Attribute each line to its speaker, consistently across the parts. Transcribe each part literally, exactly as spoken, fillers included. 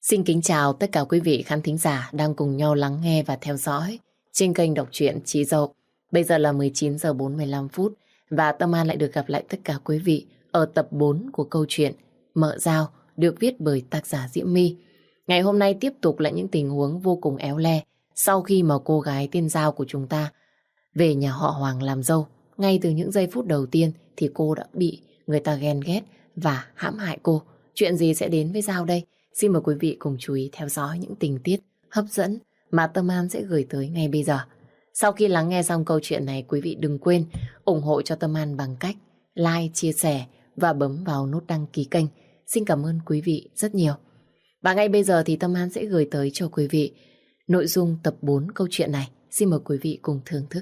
Speaker 1: Xin kính chào tất cả quý vị khán thính giả đang cùng nhau lắng nghe và theo dõi trên kênh đọc truyện Chị Dậu. Bây giờ là mười chín giờ bốn mươi lăm phút và Tâm An lại được gặp lại tất cả quý vị ở tập bốn của câu chuyện Mợ Dao được viết bởi tác giả Diễm My. Ngày hôm nay tiếp tục là những tình huống vô cùng éo le sau khi mà cô gái tên Dao của chúng ta về nhà họ Hoàng làm dâu. Ngay từ những giây phút đầu tiên thì cô đã bị người ta ghen ghét và hãm hại cô. Chuyện gì sẽ đến với Dao đây? Xin mời quý vị cùng chú ý theo dõi những tình tiết hấp dẫn mà Tâm An sẽ gửi tới ngay bây giờ. Sau khi lắng nghe xong câu chuyện này, quý vị đừng quên ủng hộ cho Tâm An bằng cách like, chia sẻ và bấm vào nút đăng ký kênh. Xin cảm ơn quý vị rất nhiều. Và ngay bây giờ thì Tâm An sẽ gửi tới cho quý vị nội dung tập bốn câu chuyện này. Xin mời quý vị cùng thưởng thức.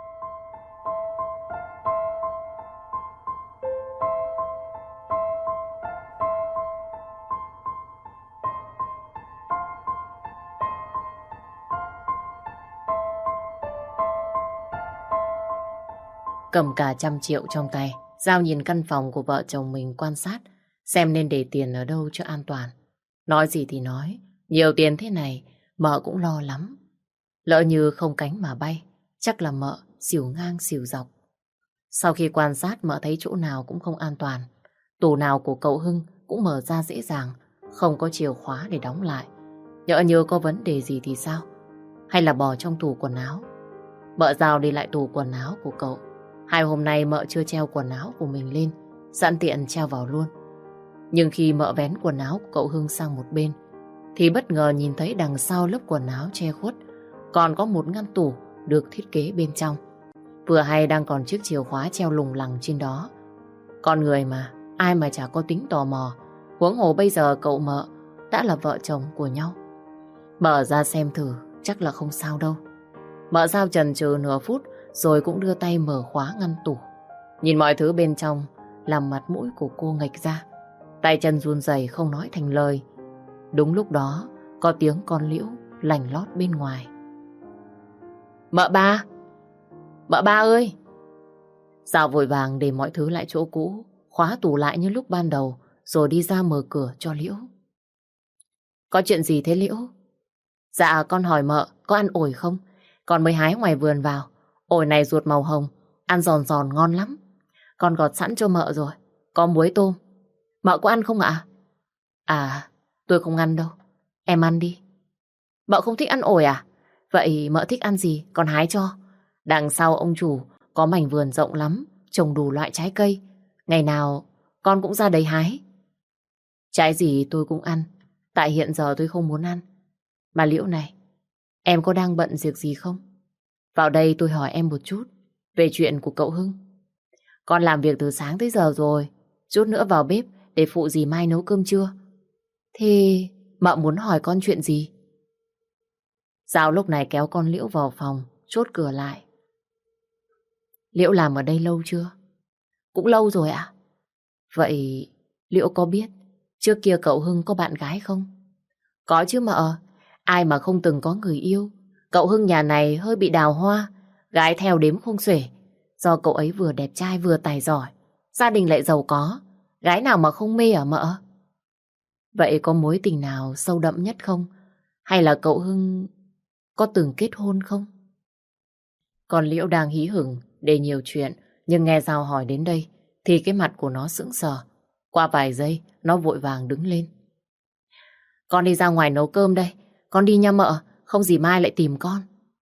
Speaker 1: Cầm cả trăm triệu trong tay, Giao nhìn căn phòng của vợ chồng mình quan sát xem nên để tiền ở đâu cho an toàn. Nói gì thì nói, nhiều tiền thế này mợ cũng lo lắm. Lỡ như không cánh mà bay, chắc là mợ xỉu ngang xỉu dọc. Sau khi quan sát mợ thấy chỗ nào cũng không an toàn. Tủ nào của cậu Hưng cũng mở ra dễ dàng, không có chìa khóa để đóng lại. Nhỡ như có vấn đề gì thì sao? Hay là bỏ trong tủ quần áo? Mợ Giao đi lại tủ quần áo của cậu. Hai hôm nay mợ chưa treo quần áo của mình lên, sẵn tiện treo vào luôn. Nhưng khi mợ vén quần áo của cậu Hưng sang một bên, thì bất ngờ nhìn thấy đằng sau lớp quần áo che khuất còn có một ngăn tủ được thiết kế bên trong. Vừa hay đang còn chiếc chìa khóa treo lủng lẳng trên đó. Con người mà, ai mà chả có tính tò mò. Huống hồ bây giờ cậu mợ đã là vợ chồng của nhau. Mở ra xem thử, chắc là không sao đâu. Mợ Giao chần chừ nửa phút rồi cũng đưa tay mở khóa ngăn tủ. Nhìn mọi thứ bên trong làm mặt mũi của cô nghệch ra. Tay chân run rẩy không nói thành lời. Đúng lúc đó có tiếng con Liễu lành lót bên ngoài. Mợ ba! Mợ ba ơi! Giao vội vàng để mọi thứ lại chỗ cũ, khóa tủ lại như lúc ban đầu, rồi đi ra mở cửa cho Liễu. Có chuyện gì thế Liễu? Dạ con hỏi mợ có ăn ổi không? Con mới hái ngoài vườn vào. Ổi này ruột màu hồng, ăn giòn giòn ngon lắm. Con gọt sẵn cho mợ rồi, có muối tôm. Mợ có ăn không ạ? À, tôi không ăn đâu. Em ăn đi. Mợ không thích ăn ổi à? Vậy mợ thích ăn gì, con hái cho. Đằng sau ông chủ có mảnh vườn rộng lắm, trồng đủ loại trái cây. Ngày nào con cũng ra đấy hái. Trái gì tôi cũng ăn, tại hiện giờ tôi không muốn ăn. Mà Liễu này, em có đang bận việc gì không? Vào đây tôi hỏi em một chút về chuyện của cậu Hưng. Con làm việc từ sáng tới giờ rồi, chút nữa vào bếp để phụ dì Mai nấu cơm trưa. Thì mợ muốn hỏi con chuyện gì? Giao lúc này kéo con Liễu vào phòng, chốt cửa lại. Liễu làm ở đây lâu chưa? Cũng lâu rồi ạ. Vậy Liễu có biết trước kia cậu Hưng có bạn gái không? Có chứ mợ, ai mà không từng có người yêu. Cậu Hưng nhà này hơi bị đào hoa, gái theo đếm không xuể. Do cậu ấy vừa đẹp trai vừa tài giỏi, gia đình lại giàu có, gái nào mà không mê ở mợ. Vậy có mối tình nào sâu đậm nhất không? Hay là cậu Hưng có từng kết hôn không? Còn Liễu đang hí hửng để nhiều chuyện, nhưng nghe Giao hỏi đến đây thì cái mặt của nó sững sờ. Qua vài giây nó vội vàng đứng lên. Con đi ra ngoài nấu cơm đây. Con đi nha mợ, không dì Mai lại tìm con.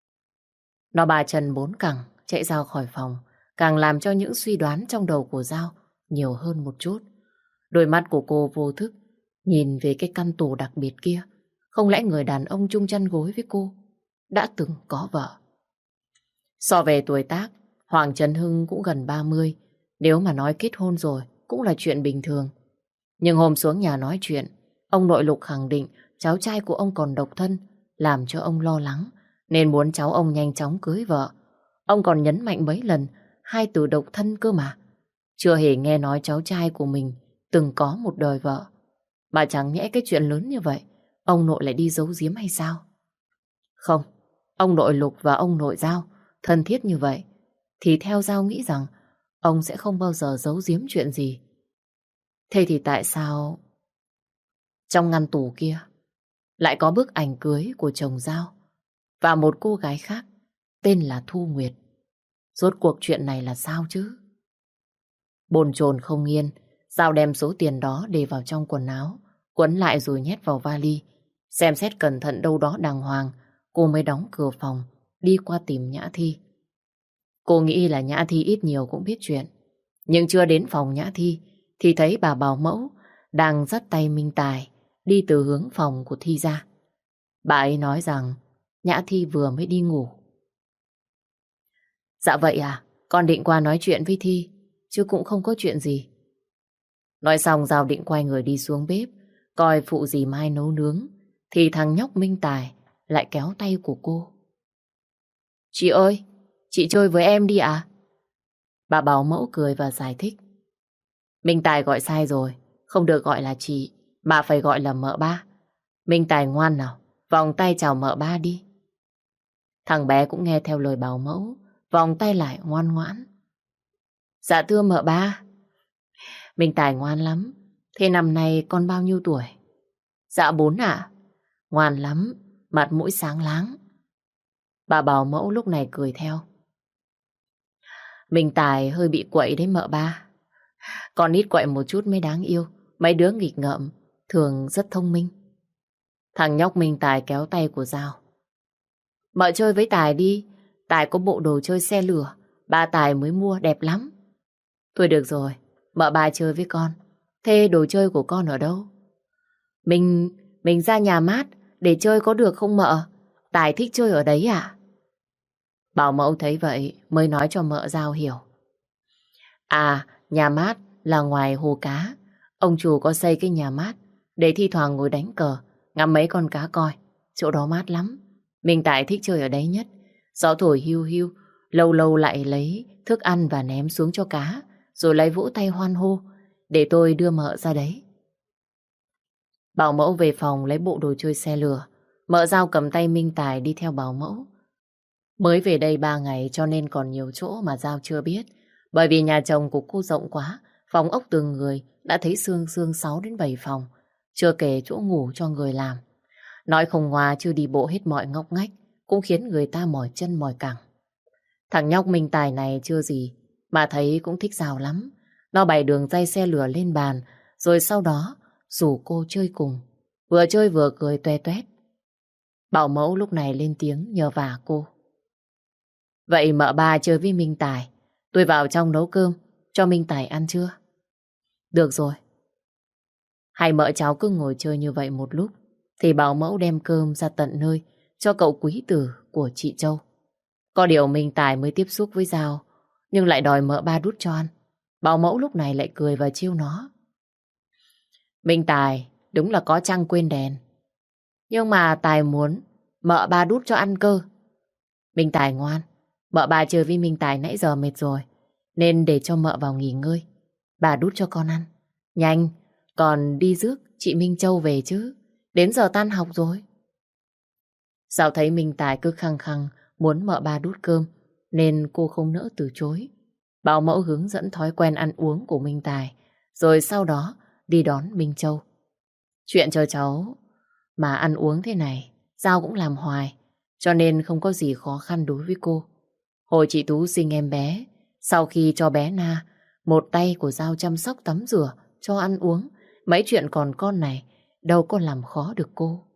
Speaker 1: Nó ba chân bốn cẳng chạy ra khỏi phòng, càng làm cho những suy đoán trong đầu của Giao nhiều hơn một chút. Đôi mắt của cô vô thức nhìn về cái căn tủ đặc biệt kia. Không lẽ người đàn ông chung chăn gối với cô đã từng có vợ? So về tuổi tác, Hoàng Trấn Hưng cũng gần ba mươi. Nếu mà nói kết hôn rồi cũng là chuyện bình thường. Nhưng hôm xuống nhà nói chuyện, ông nội Lục khẳng định cháu trai của ông còn độc thân, làm cho ông lo lắng, nên muốn cháu ông nhanh chóng cưới vợ. Ông còn nhấn mạnh mấy lần hai từ độc thân cơ mà. Chưa hề nghe nói cháu trai của mình từng có một đời vợ. Mà chẳng nhẽ cái chuyện lớn như vậy ông nội lại đi giấu giếm hay sao? Không, ông nội Lục và ông nội Giao thân thiết như vậy thì theo Giao nghĩ rằng ông sẽ không bao giờ giấu giếm chuyện gì. Thế thì tại sao trong ngăn tủ kia lại có bức ảnh cưới của chồng Giao và một cô gái khác tên là Thu Nguyệt. Rốt cuộc chuyện này là sao chứ? Bồn chồn không yên, Giao đem số tiền đó để vào trong quần áo, quấn lại rồi nhét vào vali. Xem xét cẩn thận đâu đó đàng hoàng, cô mới đóng cửa phòng, đi qua tìm Nhã Thi. Cô nghĩ là Nhã Thi ít nhiều cũng biết chuyện. Nhưng chưa đến phòng Nhã Thi, thì thấy bà bảo mẫu đang dắt tay Minh Tài đi từ hướng phòng của Thi ra. Bà ấy nói rằng Nhã Thi vừa mới đi ngủ. Dạ vậy à, con định qua nói chuyện với Thi, chứ cũng không có chuyện gì. Nói xong Giao định quay người đi xuống bếp, coi phụ dì Mai nấu nướng, thì thằng nhóc Minh Tài lại kéo tay của cô. Chị ơi, chị chơi với em đi à? Bà bảo mẫu cười và giải thích. Minh Tài gọi sai rồi, không được gọi là chị, mà phải gọi là mợ ba. Minh Tài ngoan nào, vòng tay chào mợ ba đi. Thằng bé cũng nghe theo lời bảo mẫu, vòng tay lại ngoan ngoãn. Dạ thưa mợ ba. Minh Tài ngoan lắm. Thế năm nay con bao nhiêu tuổi? Dạ bốn ạ. Ngoan lắm, mặt mũi sáng láng. Bà bảo mẫu lúc này cười theo. Minh Tài hơi bị quậy đấy mợ ba. Con ít quậy một chút mới đáng yêu. Mấy đứa nghịch ngợm thường rất thông minh. Thằng nhóc Minh Tài kéo tay của Giao. Mợ chơi với Tài đi. Tài có bộ đồ chơi xe lửa, ba Tài mới mua đẹp lắm. Thôi được rồi, mợ ba chơi với con. Thế đồ chơi của con ở đâu? Mình, mình ra nhà mát để chơi có được không mợ? Tài thích chơi ở đấy à? Bảo mẫu thấy vậy mới nói cho mợ Giao hiểu. À, nhà mát là ngoài hồ cá. Ông chủ có xây cái nhà mát để thi thoảng ngồi đánh cờ, ngắm mấy con cá coi. Chỗ đó mát lắm. Mình Tài thích chơi ở đấy nhất. Gió thổi hiu hiu, lâu lâu lại lấy thức ăn và ném xuống cho cá, rồi lấy vỗ tay hoan hô, để tôi đưa mợ ra đấy. Bảo mẫu về phòng lấy bộ đồ chơi xe lửa. Mợ Giao cầm tay Minh Tài đi theo bảo mẫu. Mới về đây ba ngày cho nên còn nhiều chỗ mà Giao chưa biết. Bởi vì nhà chồng của cô rộng quá, phòng ốc từng người đã thấy xương xương sáu đến bảy phòng, chưa kể chỗ ngủ cho người làm. Nói không ngoa chưa đi bộ hết mọi ngóc ngách, cũng khiến người ta mỏi chân mỏi cẳng. Thằng nhóc Minh Tài này chưa gì, mà thấy cũng thích Giao lắm. Nó bày đường dây xe lửa lên bàn, rồi sau đó rủ cô chơi cùng. Vừa chơi vừa cười toe toét. Bảo mẫu lúc này lên tiếng nhờ vả cô. Vậy mợ ba chơi với Minh Tài, tôi vào trong nấu cơm cho Minh Tài ăn chưa? Được rồi. Hai mợ cháu cứ ngồi chơi như vậy một lúc, thì bảo mẫu đem cơm ra tận nơi cho cậu quý tử của chị Châu. Có điều Minh Tài mới tiếp xúc với Giao, nhưng lại đòi mợ ba đút cho ăn. Bảo mẫu lúc này lại cười và trêu nó. Minh Tài đúng là có trăng quên đèn, nhưng mà Tài muốn mợ ba đút cho ăn cơ. Minh Tài ngoan, mợ ba chơi với Minh Tài nãy giờ mệt rồi, nên để cho mợ vào nghỉ ngơi. Bà đút cho con ăn. Nhanh, còn đi rước chị Minh Châu về chứ. Đến giờ tan học rồi. Sao thấy Minh Tài cứ khăng khăng muốn mợ ba đút cơm, nên cô không nỡ từ chối. Bảo mẫu hướng dẫn thói quen ăn uống của Minh Tài, rồi sau đó đi đón Minh Châu. Chuyện cho cháu mà ăn uống thế này, Giao cũng làm hoài, cho nên không có gì khó khăn đối với cô. Hồi chị Tú sinh em bé, sau khi cho bé Na, một tay của Giao chăm sóc tắm rửa, cho ăn uống, mấy chuyện còn con này đâu có làm khó được cô.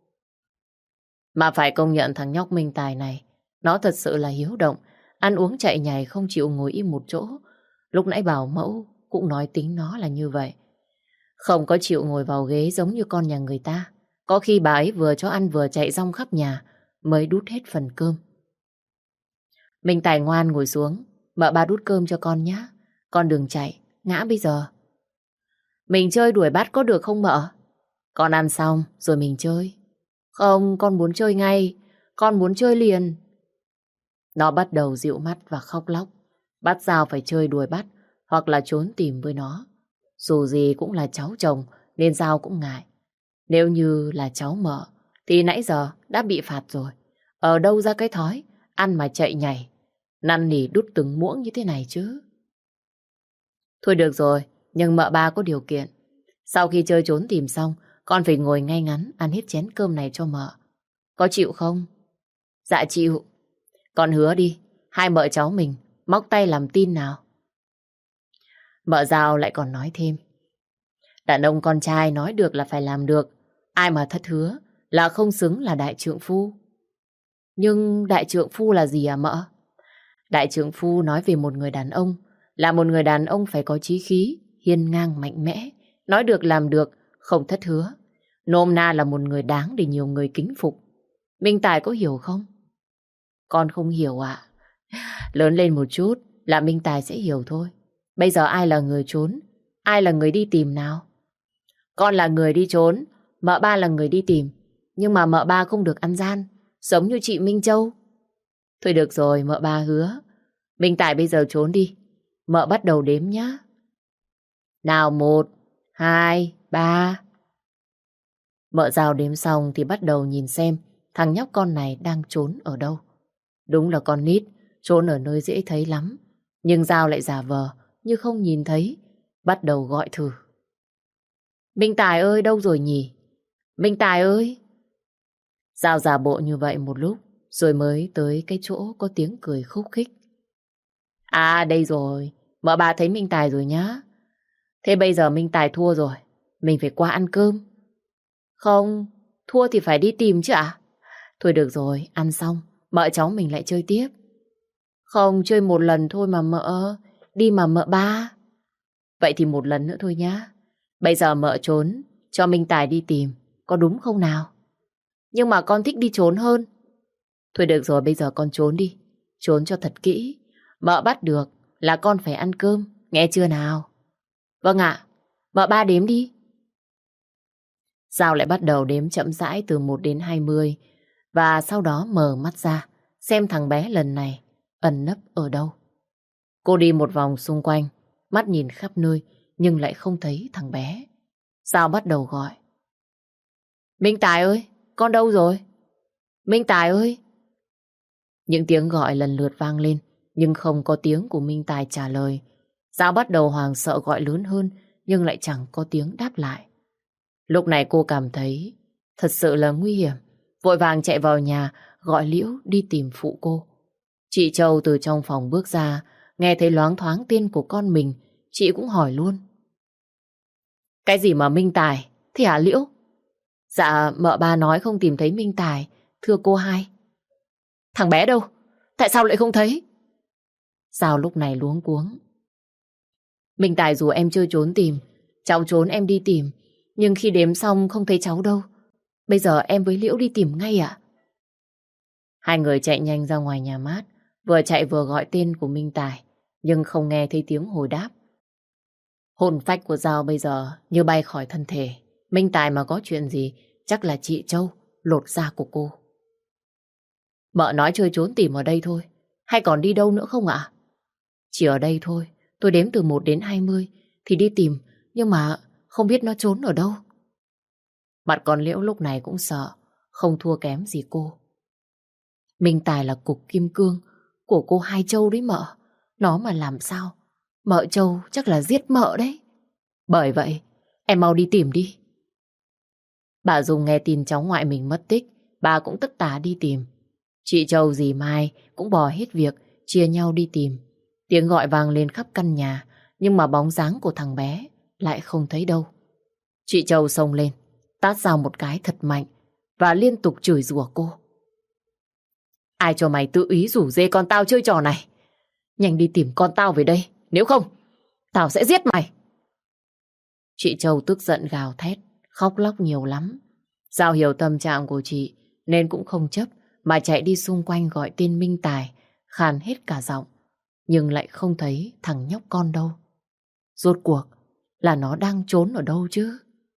Speaker 1: Mà phải công nhận thằng nhóc Minh Tài này, nó thật sự là hiếu động, ăn uống chạy nhảy không chịu ngồi im một chỗ. Lúc nãy bảo mẫu cũng nói tính nó là như vậy. Không có chịu ngồi vào ghế giống như con nhà người ta. Có khi bà ấy vừa cho ăn vừa chạy rong khắp nhà mới đút hết phần cơm. Minh Tài ngoan ngồi xuống, mợ ba đút cơm cho con nhé. Con đừng chạy, ngã bây giờ. Mình chơi đuổi bắt có được không mợ? Con ăn xong rồi mình chơi. Không, con muốn chơi ngay, con muốn chơi liền. Nó bắt đầu dịu mắt và khóc lóc. Bắt Giao phải chơi đuổi bắt hoặc là trốn tìm với nó. Dù gì cũng là cháu chồng nên Giao cũng ngại. Nếu như là cháu mợ thì nãy giờ đã bị phạt rồi. Ở đâu ra cái thói ăn mà chạy nhảy, năn nỉ đút từng muỗng như thế này chứ. Thôi được rồi, nhưng mợ ba có điều kiện. Sau khi chơi trốn tìm xong, con phải ngồi ngay ngắn ăn hết chén cơm này cho mợ. Có chịu không? Dạ chịu. Con hứa đi, hai mợ cháu mình móc tay làm tin nào. Mợ Giao lại còn nói thêm. Đàn ông con trai nói được là phải làm được. Ai mà thất hứa là không xứng là đại trượng phu. Nhưng đại trượng phu là gì à mợ? Đại trượng phu nói về một người đàn ông là một người đàn ông phải có chí khí, hiên ngang mạnh mẽ, nói được làm được, không thất hứa. Nôm na là một người đáng để nhiều người kính phục. Minh Tài có hiểu không? Con không hiểu ạ. Lớn lên một chút là Minh Tài sẽ hiểu thôi. Bây giờ ai là người trốn, ai là người đi tìm nào? Con là người đi trốn, mợ ba là người đi tìm. Nhưng mà mợ ba không được ăn gian, giống như chị Minh Châu. Thôi được rồi, mợ ba hứa. Minh Tài bây giờ trốn đi. Mợ bắt đầu đếm nhá. Nào một, hai, ba. Mợ Giao đếm xong thì bắt đầu nhìn xem thằng nhóc con này đang trốn ở đâu. Đúng là con nít, trốn ở nơi dễ thấy lắm. Nhưng Giao lại giả vờ như không nhìn thấy, bắt đầu gọi thử. Minh Tài ơi, đâu rồi nhỉ? Minh Tài ơi! Giao giả bộ như vậy một lúc, rồi mới tới cái chỗ có tiếng cười khúc khích. À đây rồi, mợ bà thấy Minh Tài rồi nhá. Thế bây giờ Minh Tài thua rồi, mình phải qua ăn cơm. Không, thua thì phải đi tìm chứ ạ. Thôi được rồi, ăn xong, mợ cháu mình lại chơi tiếp. Không, chơi một lần thôi mà mợ, đi mà mợ ba. Vậy thì một lần nữa thôi nhá. Bây giờ mợ trốn, cho Minh Tài đi tìm, có đúng không nào? Nhưng mà con thích đi trốn hơn. Thôi được rồi, bây giờ con trốn đi. Trốn cho thật kỹ. Mợ bắt được là con phải ăn cơm, nghe chưa nào? Vâng ạ, mợ ba đếm đi. Giao lại bắt đầu đếm chậm rãi từ một đến hai mươi. Và sau đó mở mắt ra, xem thằng bé lần này ẩn nấp ở đâu. Cô đi một vòng xung quanh, mắt nhìn khắp nơi, nhưng lại không thấy thằng bé. Giao bắt đầu gọi. Minh Tài ơi, con đâu rồi? Minh Tài ơi! Những tiếng gọi lần lượt vang lên, nhưng không có tiếng của Minh Tài trả lời. Giao bắt đầu hoảng sợ gọi lớn hơn, nhưng lại chẳng có tiếng đáp lại. Lúc này cô cảm thấy thật sự là nguy hiểm, vội vàng chạy vào nhà gọi Liễu đi tìm phụ cô. Chị Châu từ trong phòng bước ra, nghe thấy loáng thoáng tên của con mình, chị cũng hỏi luôn. Cái gì mà Minh Tài? Thế hả Liễu? Dạ, mợ ba nói không tìm thấy Minh Tài, thưa cô hai. Thằng bé đâu? Tại sao lại không thấy? Sao lúc này luống cuống. Minh Tài dù em chưa trốn tìm, cháu trốn em đi tìm, nhưng khi đếm xong không thấy cháu đâu. Bây giờ em với Liễu đi tìm ngay ạ. Hai người chạy nhanh ra ngoài nhà mát, vừa chạy vừa gọi tên của Minh Tài, nhưng không nghe thấy tiếng hồi đáp. Hồn phách của Giao bây giờ như bay khỏi thân thể. Minh Tài mà có chuyện gì, chắc là chị Châu lột da của cô. Mợ nói chơi trốn tìm ở đây thôi, hay còn đi đâu nữa không ạ? Chỉ ở đây thôi, tôi đếm từ một đến hai mươi thì đi tìm, nhưng mà không biết nó trốn ở đâu. Mặt con Liễu lúc này cũng sợ, không thua kém gì cô. Minh Tài là cục kim cương của cô Hai Châu đấy mợ. Nó mà làm sao, mợ Châu chắc là giết mợ đấy. Bởi vậy, em mau đi tìm đi. Bà Dung nghe tin cháu ngoại mình mất tích, bà cũng tất tả đi tìm. Chị Châu dì Mai cũng bỏ hết việc, chia nhau đi tìm. Tiếng gọi vang lên khắp căn nhà, nhưng mà bóng dáng của thằng bé lại không thấy đâu. Chị Châu xông lên, tát Giao một cái thật mạnh và liên tục chửi rủa cô. Ai cho mày tự ý rủ dê con tao chơi trò này? Nhanh đi tìm con tao về đây, nếu không, tao sẽ giết mày. Chị Châu tức giận gào thét, khóc lóc nhiều lắm. Giao hiểu tâm trạng của chị nên cũng không chấp mà chạy đi xung quanh gọi tên Minh Tài, khàn hết cả giọng, nhưng lại không thấy thằng nhóc con đâu. Rốt cuộc là nó đang trốn ở đâu chứ?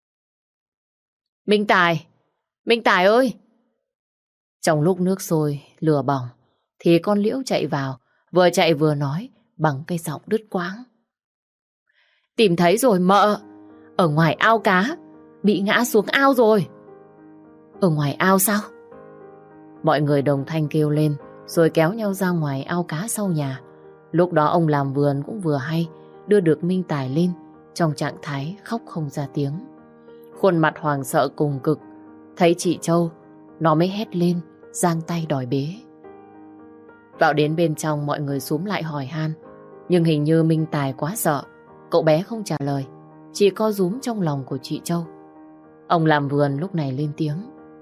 Speaker 1: Minh Tài! Minh Tài ơi! Trong lúc nước sôi, lửa bỏng, thì con Liễu chạy vào, vừa chạy vừa nói bằng cái giọng đứt quãng. Tìm thấy rồi mợ! Ở ngoài ao cá, bị ngã xuống ao rồi. Ở ngoài ao sao? Mọi người đồng thanh kêu lên, rồi kéo nhau ra ngoài ao cá sau nhà. Lúc đó ông làm vườn cũng vừa hay đưa được Minh Tài lên trong trạng thái khóc không ra tiếng. Khuôn mặt hoàng sợ cùng cực. Thấy chị Châu, nó mới hét lên, giang tay đòi bế. Vào đến bên trong, mọi người xúm lại hỏi han. Nhưng hình như Minh Tài quá sợ, cậu bé không trả lời, chỉ co rúm trong lòng của chị Châu. Ông làm vườn lúc này lên tiếng.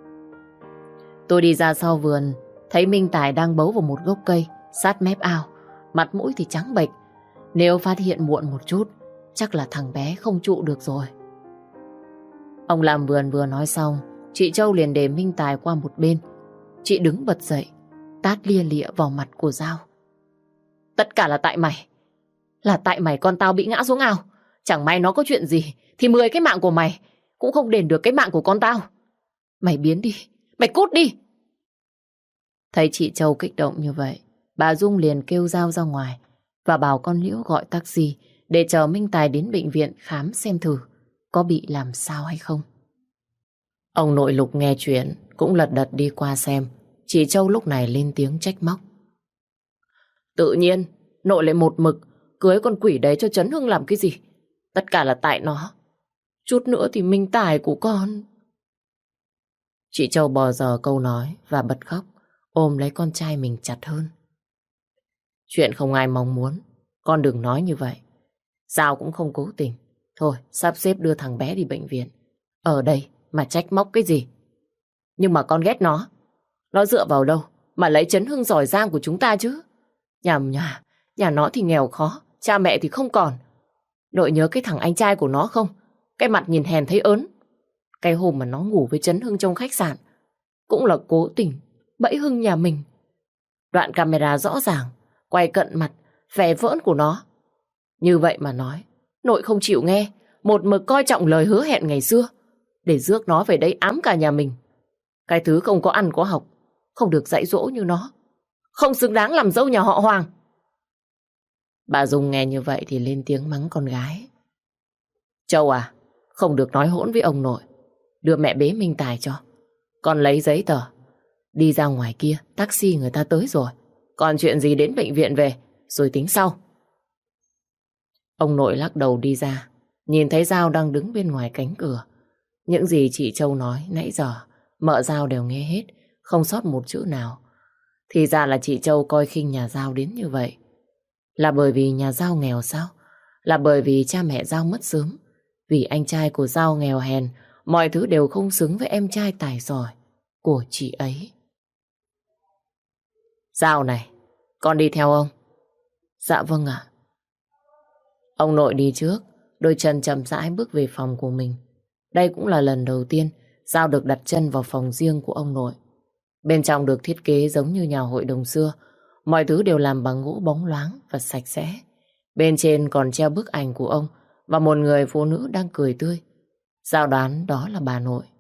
Speaker 1: Tôi đi ra sau vườn, thấy Minh Tài đang bấu vào một gốc cây sát mép ao, mặt mũi thì trắng bệch. Nếu phát hiện muộn một chút, chắc là thằng bé không trụ được rồi. Ông làm vườn vừa nói xong, chị Châu liền để Minh Tài qua một bên. Chị đứng bật dậy, tát lia lịa vào mặt của Giao. Tất cả là tại mày. Là tại mày con tao bị ngã xuống ao. Chẳng may nó có chuyện gì thì mười cái mạng của mày cũng không đền được cái mạng của con tao. Mày biến đi, mày cút đi. Thấy chị Châu kích động như vậy, bà Dung liền kêu Giao ra ngoài và bảo con Liễu gọi taxi để chờ Minh Tài đến bệnh viện khám xem thử có bị làm sao hay không. Ông nội Lục nghe chuyện cũng lật đật đi qua xem. Chị Châu lúc này lên tiếng trách móc. Tự nhiên nội lại một mực cưới con quỷ đấy cho Trấn Hưng làm cái gì? Tất cả là tại nó. Chút nữa thì Minh Tài của con. Chị Châu bò dở câu nói và bật khóc, ôm lấy con trai mình chặt hơn. Chuyện không ai mong muốn, con đừng nói như vậy. Giao cũng không cố tình. Thôi, sắp xếp đưa thằng bé đi bệnh viện. Ở đây mà trách móc cái gì? Nhưng mà con ghét nó. Nó dựa vào đâu mà lấy Trấn Hưng giỏi giang của chúng ta chứ? Nhà nhà, nhà nó thì nghèo khó, cha mẹ thì không còn. Nội nhớ cái thằng anh trai của nó không? Cái mặt nhìn hèn thấy ớn. Cái hôm mà nó ngủ với Trấn Hưng trong khách sạn cũng là cố tình bẫy Hưng nhà mình. Đoạn camera rõ ràng quay cận mặt vẻ vỡn của nó. Như vậy mà nói, nội không chịu nghe, một mực coi trọng lời hứa hẹn ngày xưa để rước nó về đây ám cả nhà mình. Cái thứ không có ăn có học, không được dạy dỗ như nó, không xứng đáng làm dâu nhà họ Hoàng. Bà Dung nghe như vậy thì lên tiếng mắng con gái. Châu à, không được nói hỗn với ông nội. Đưa mẹ bế Minh Tài cho. Con lấy giấy tờ. Đi ra ngoài kia, taxi người ta tới rồi. Còn chuyện gì đến bệnh viện về, rồi tính sau. Ông nội lắc đầu đi ra, nhìn thấy Giao đang đứng bên ngoài cánh cửa. Những gì chị Châu nói nãy giờ, mợ Giao đều nghe hết, không sót một chữ nào. Thì ra là chị Châu coi khinh nhà Giao đến như vậy. Là bởi vì nhà Giao nghèo sao? Là bởi vì cha mẹ Giao mất sớm? Vì anh trai của Giao nghèo hèn, mọi thứ đều không xứng với em trai tài giỏi của chị ấy. Giao này, con đi theo ông. Dạ vâng ạ. Ông nội đi trước, đôi chân chậm rãi bước về phòng của mình. Đây cũng là lần đầu tiên Giao được đặt chân vào phòng riêng của ông nội. Bên trong được thiết kế giống như nhà hội đồng xưa. Mọi thứ đều làm bằng gỗ bóng loáng và sạch sẽ. Bên trên còn treo bức ảnh của ông và một người phụ nữ đang cười tươi. Giao đoán đó là bà nội.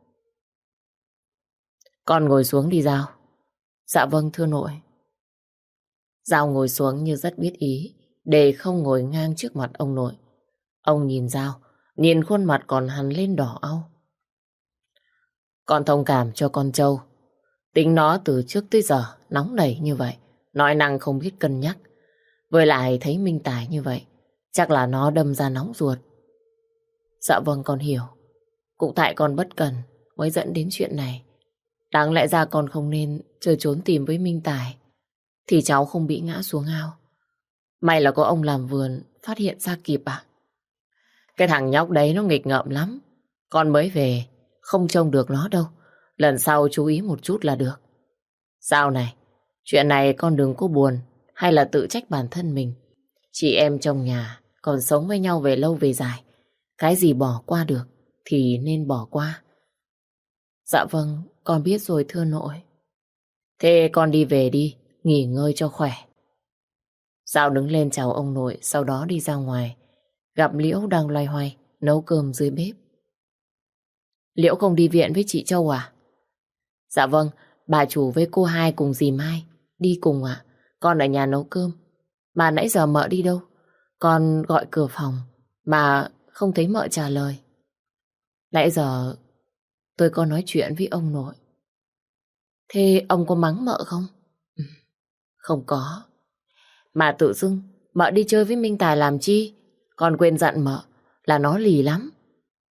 Speaker 1: Con ngồi xuống đi Giao. Dạ vâng thưa nội. Giao ngồi xuống như rất biết ý, để không ngồi ngang trước mặt ông nội. Ông nhìn Giao, nhìn khuôn mặt còn hằn lên đỏ au. Con thông cảm cho con Châu. Tính nó từ trước tới giờ nóng nảy như vậy, nói năng không biết cân nhắc. Với lại thấy Minh Tài như vậy, chắc là nó đâm ra nóng ruột. Dạ vâng con hiểu. Cũng tại con bất cần mới dẫn đến chuyện này. Đáng lẽ ra con không nên chơi trốn tìm với Minh Tài, thì cháu không bị ngã xuống ao. May là có ông làm vườn phát hiện ra kịp à? Cái thằng nhóc đấy nó nghịch ngợm lắm. Con mới về không trông được nó đâu. Lần sau chú ý một chút là được. Sao này, chuyện này con đừng có buồn hay là tự trách bản thân mình. Chị em trong nhà còn sống với nhau về lâu về dài. Cái gì bỏ qua được thì nên bỏ qua. Dạ vâng, con biết rồi thưa nội. Thế con đi về đi, nghỉ ngơi cho khỏe. Giao đứng lên chào ông nội, sau đó đi ra ngoài. Gặp Liễu đang loay hoay nấu cơm dưới bếp. Liễu không đi viện với chị Châu à? Dạ vâng, bà chủ với cô hai cùng dì Mai đi cùng ạ. Con ở nhà nấu cơm. Mà nãy giờ mợ đi đâu? Con gọi cửa phòng mà không thấy mợ trả lời. Nãy giờ tôi có nói chuyện với ông nội. Thế ông có mắng mợ không? Ừ, không có. Mà tự dưng mợ đi chơi với Minh Tài làm chi? Con quên dặn mợ là nó lì lắm.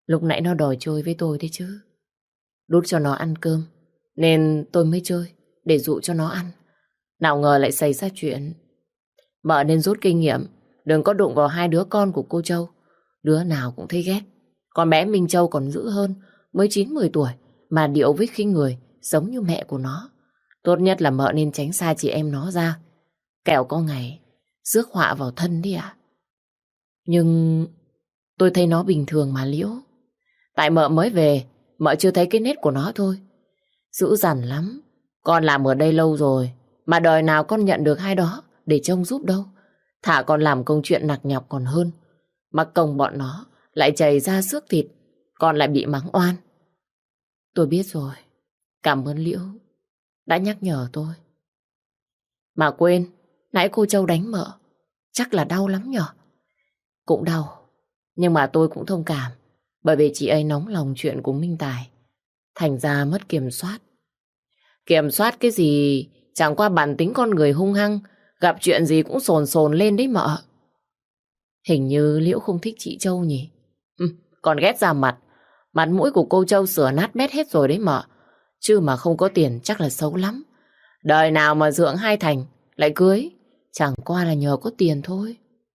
Speaker 1: Lúc nãy nó đòi chơi với tôi đấy chứ. Đút cho nó ăn cơm, nên tôi mới chơi, để dụ cho nó ăn. Nào ngờ lại xảy ra chuyện. Mợ nên rút kinh nghiệm, đừng có đụng vào hai đứa con của cô Châu. Đứa nào cũng thấy ghét. Con bé Minh Châu còn dữ hơn, mới chín mười tuổi, mà điệu với khinh người, giống như mẹ của nó. Tốt nhất là mợ nên tránh xa chị em nó ra. Kẻo có ngày rước họa vào thân đi ạ. Nhưng tôi thấy nó bình thường mà Liễu. Tại mợ mới về, mợ chưa thấy cái nết của nó thôi. Dữ dằn lắm. Con làm ở đây lâu rồi, mà đời nào con nhận được hai đó để trông giúp đâu. Thả con làm công chuyện nặng nhọc còn hơn. Mắc công bọn nó lại chảy ra xước thịt, con lại bị mắng oan. Tôi biết rồi. Cảm ơn Liễu đã nhắc nhở tôi. Mà quên, nãy cô Châu đánh mợ, chắc là đau lắm nhở? Cũng đau, nhưng mà tôi cũng thông cảm, bởi vì chị ấy nóng lòng chuyện của Minh Tài, thành ra mất kiểm soát. Kiểm soát cái gì? Chẳng qua bản tính con người hung hăng, gặp chuyện gì cũng sồn sồn lên đấy mợ. Hình như Liễu không thích chị Châu nhỉ? Ừ, còn ghét ra mặt. Mặt mũi của cô Châu sửa nát bét hết rồi đấy mợ. Chứ mà không có tiền chắc là xấu lắm. Đời nào mà dượng hai thành lại cưới, chẳng qua là nhờ có tiền thôi.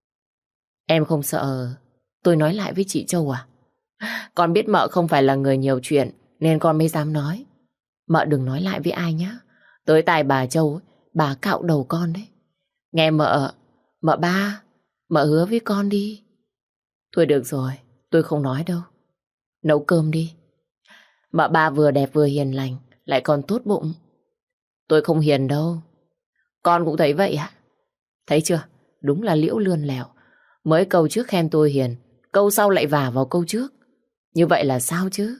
Speaker 1: Em không sợ tôi nói lại với chị Châu à? Con biết mợ không phải là người nhiều chuyện, nên con mới dám nói. Mợ đừng nói lại với ai nhá. Tới tai bà Châu, bà cạo đầu con đấy. Nghe mợ, mợ ba, mợ hứa với con đi. Thôi được rồi, tôi không nói đâu. Nấu cơm đi. Mợ ba vừa đẹp vừa hiền lành, lại còn tốt bụng. Tôi không hiền đâu. Con cũng thấy vậy ạ? Thấy chưa? Đúng là Liễu lươn lẹo. Mới câu trước khen tôi hiền, câu sau lại vả vào câu trước. Như vậy là sao chứ?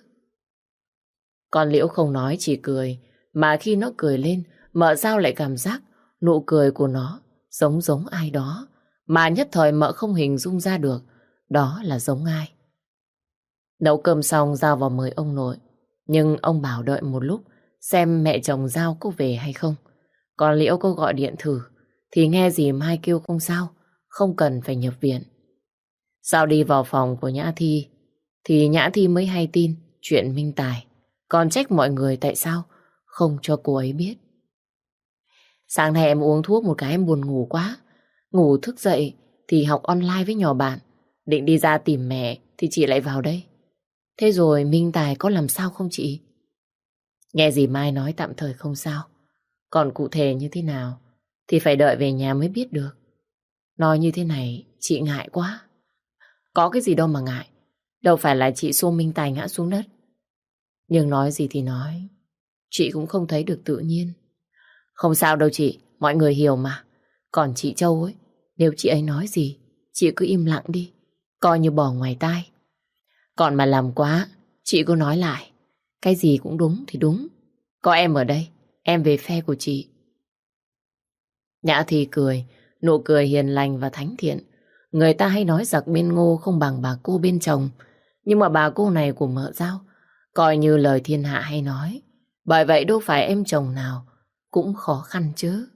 Speaker 1: Con Liễu không nói, chỉ cười. Mà khi nó cười lên, mợ Giao lại cảm giác nụ cười của nó giống giống ai đó, mà nhất thời mợ không hình dung ra được đó là giống ai. Nấu cơm xong Giao vào mời ông nội, nhưng ông bảo đợi một lúc xem mẹ chồng Giao có về hay không. Còn Liễu có gọi điện thử thì nghe dì Mai kêu không sao, không cần phải nhập viện. Giao đi vào phòng của Nhã Thi thì Nhã Thi mới hay tin chuyện Minh Tài, còn trách mọi người tại sao không cho cô ấy biết. Sáng nay em uống thuốc một cái em buồn ngủ quá. Ngủ thức dậy thì học online với nhỏ bạn. Định đi ra tìm mẹ thì chị lại vào đây. Thế rồi Minh Tài có làm sao không chị? Nghe dì Mai nói tạm thời không sao. Còn cụ thể như thế nào thì phải đợi về nhà mới biết được. Nói như thế này chị ngại quá. Có cái gì đâu mà ngại. Đâu phải là chị xô Minh Tài ngã xuống đất. Nhưng nói gì thì nói, chị cũng không thấy được tự nhiên. Không sao đâu chị, mọi người hiểu mà. Còn chị Châu ấy, nếu chị ấy nói gì, chị cứ im lặng đi, coi như bỏ ngoài tai. Còn mà làm quá, chị cứ nói lại. Cái gì cũng đúng thì đúng. Có em ở đây, em về phe của chị. Nhã Thi cười, nụ cười hiền lành và thánh thiện. Người ta hay nói giặc bên Ngô không bằng bà cô bên chồng. Nhưng mà bà cô này của mợ Giao coi như lời thiên hạ hay nói. Bởi vậy đâu phải em chồng nào cũng khó khăn chứ.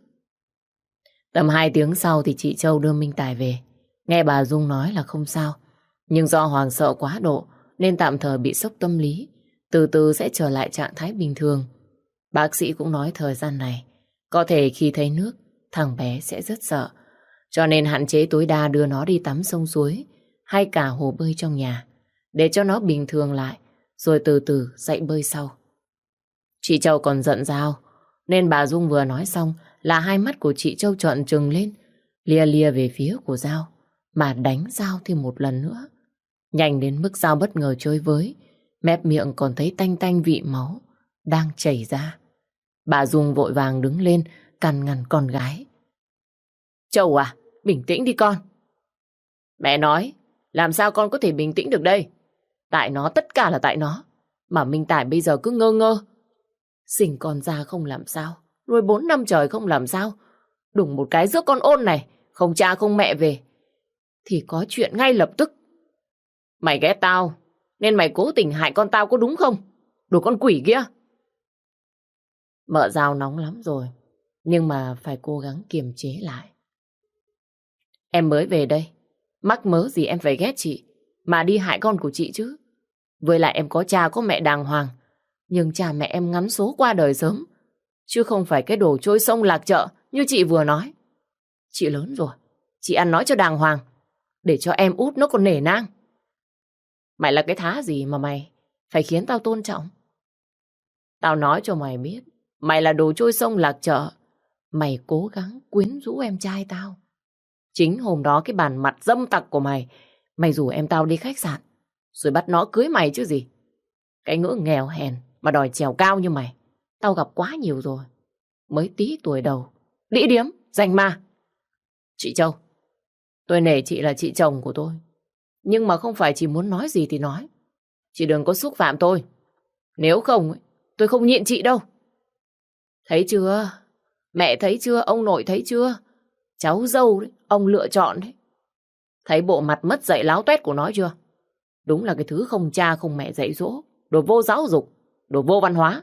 Speaker 1: Tầm hai tiếng sau thì chị Châu đưa Minh Tài về. Nghe bà Dung nói là không sao, nhưng do hoàng sợ quá độ nên tạm thời bị sốc tâm lý, từ từ sẽ trở lại trạng thái bình thường. Bác sĩ cũng nói thời gian này có thể khi thấy nước thằng bé sẽ rất sợ, cho nên hạn chế tối đa đưa nó đi tắm sông suối hay cả hồ bơi trong nhà để cho nó bình thường lại, rồi từ từ dạy bơi sau. Chị Châu còn giận Giao, nên bà Dung vừa nói xong là hai mắt của chị Châu trợn trừng lên, lia lia về phía của Giao, mà đánh Giao thêm một lần nữa. Nhanh đến mức Giao bất ngờ chơi với, mép miệng còn thấy tanh tanh vị máu đang chảy ra. Bà Dung vội vàng đứng lên cằn nhằn con gái. Châu à, bình tĩnh đi con. Mẹ nói, làm sao con có thể bình tĩnh được đây? Tại nó, tất cả là tại nó. Mà Minh Tài bây giờ cứ ngơ ngơ. Sinh con ra không làm sao, nuôi bốn năm trời không làm sao. Đùng một cái rước con ôn này, không cha không mẹ về, thì có chuyện ngay lập tức. Mày ghét tao, nên mày cố tình hại con tao có đúng không? Đồ con quỷ kia. Mợ Giao nóng lắm rồi, nhưng mà phải cố gắng kiềm chế lại. Em mới về đây, mắc mớ gì em phải ghét chị, mà đi hại con của chị chứ. Với lại em có cha có mẹ đàng hoàng. Nhưng cha mẹ em ngắn số qua đời sớm. Chứ không phải cái đồ trôi sông lạc chợ như chị vừa nói. Chị lớn rồi, chị ăn nói cho đàng hoàng. Để cho em út nó còn nể nang. Mày là cái thá gì mà mày phải khiến tao tôn trọng? Tao nói cho mày biết, mày là đồ trôi sông lạc chợ. Mày cố gắng quyến rũ em trai tao. Chính hôm đó cái bàn mặt dâm tặc của mày, mày rủ em tao đi khách sạn, rồi bắt nó cưới mày chứ gì. Cái ngữ nghèo hèn mà đòi trèo cao như mày, tao gặp quá nhiều rồi. Mới tí tuổi đầu, đĩ điếm, danh ma. Chị Châu, tôi nể chị là chị chồng của tôi. Nhưng mà không phải chị muốn nói gì thì nói. Chị đừng có xúc phạm tôi. Nếu không, tôi không nhịn chị đâu. Thấy chưa? Mẹ thấy chưa? Ông nội thấy chưa? Cháu dâu đấy, ông lựa chọn đấy. Thấy bộ mặt mất dạy láo tuét của nó chưa? Đúng là cái thứ không cha không mẹ dạy dỗ. Đồ vô giáo dục, đồ vô văn hóa.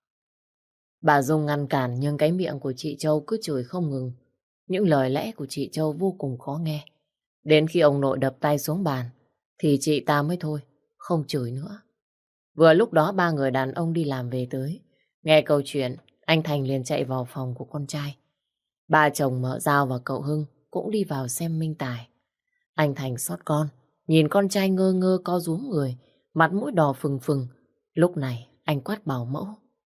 Speaker 1: Bà Dung ngăn cản nhưng cái miệng của chị Châu cứ chửi không ngừng. Những lời lẽ của chị Châu vô cùng khó nghe. Đến khi ông nội đập tay xuống bàn thì chị ta mới thôi, không chửi nữa. Vừa lúc đó ba người đàn ông đi làm về tới. Nghe câu chuyện, anh Thành liền chạy vào phòng của con trai. Ba chồng Mợ Dao và cậu Hưng cũng đi vào xem Minh Tài. Anh Thành xót con, nhìn con trai ngơ ngơ co rúm người, mặt mũi đỏ phừng phừng. Lúc này anh quát bảo mẫu.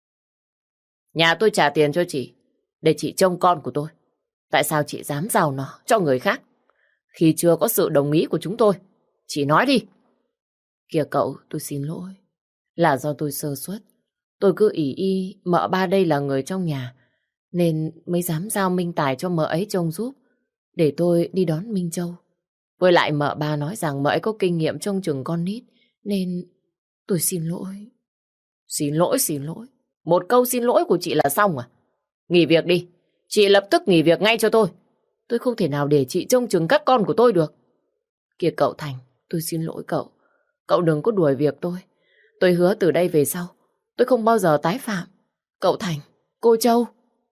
Speaker 1: Nhà tôi trả tiền cho chị, để chị trông con của tôi. Tại sao chị dám giao nó cho người khác khi chưa có sự đồng ý của chúng tôi? Chị nói đi. Kìa cậu, tôi xin lỗi. Là do tôi sơ suất. Tôi cứ ỷ y mợ ba đây là người trong nhà, nên mới dám giao Minh Tài cho mợ ấy trông giúp, để tôi đi đón Minh Châu. Với lại mợ ba nói rằng mợ ấy có kinh nghiệm trông chừng con nít, nên tôi xin lỗi. Xin lỗi, xin lỗi. Một câu xin lỗi của chị là xong à? Nghỉ việc đi. Chị lập tức nghỉ việc ngay cho tôi. Tôi không thể nào để chị trông chừng các con của tôi được. Kìa cậu Thành, tôi xin lỗi cậu. Cậu đừng có đuổi việc tôi. Tôi hứa từ đây về sau tôi không bao giờ tái phạm. Cậu Thành, cô Châu.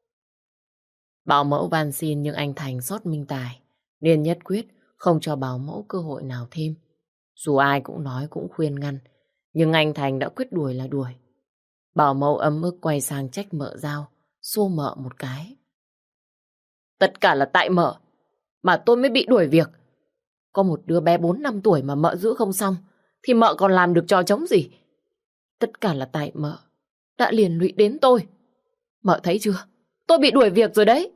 Speaker 1: Bảo mẫu van xin nhưng anh Thành xót Minh Tài nên nhất quyết không cho bảo mẫu cơ hội nào thêm. Dù ai cũng nói cũng khuyên ngăn, nhưng anh Thành đã quyết đuổi là đuổi. Bảo mẫu ấm ức quay sang trách Mợ Dao, xô mợ một cái. Tất cả là tại mợ mà tôi mới bị đuổi việc. Có một đứa bé bốn năm tuổi mà mợ giữ không xong thì mợ còn làm được trò trống gì. Tất cả là tại mợ đã liên lụy đến tôi. Mợ thấy chưa? Tôi bị đuổi việc rồi đấy.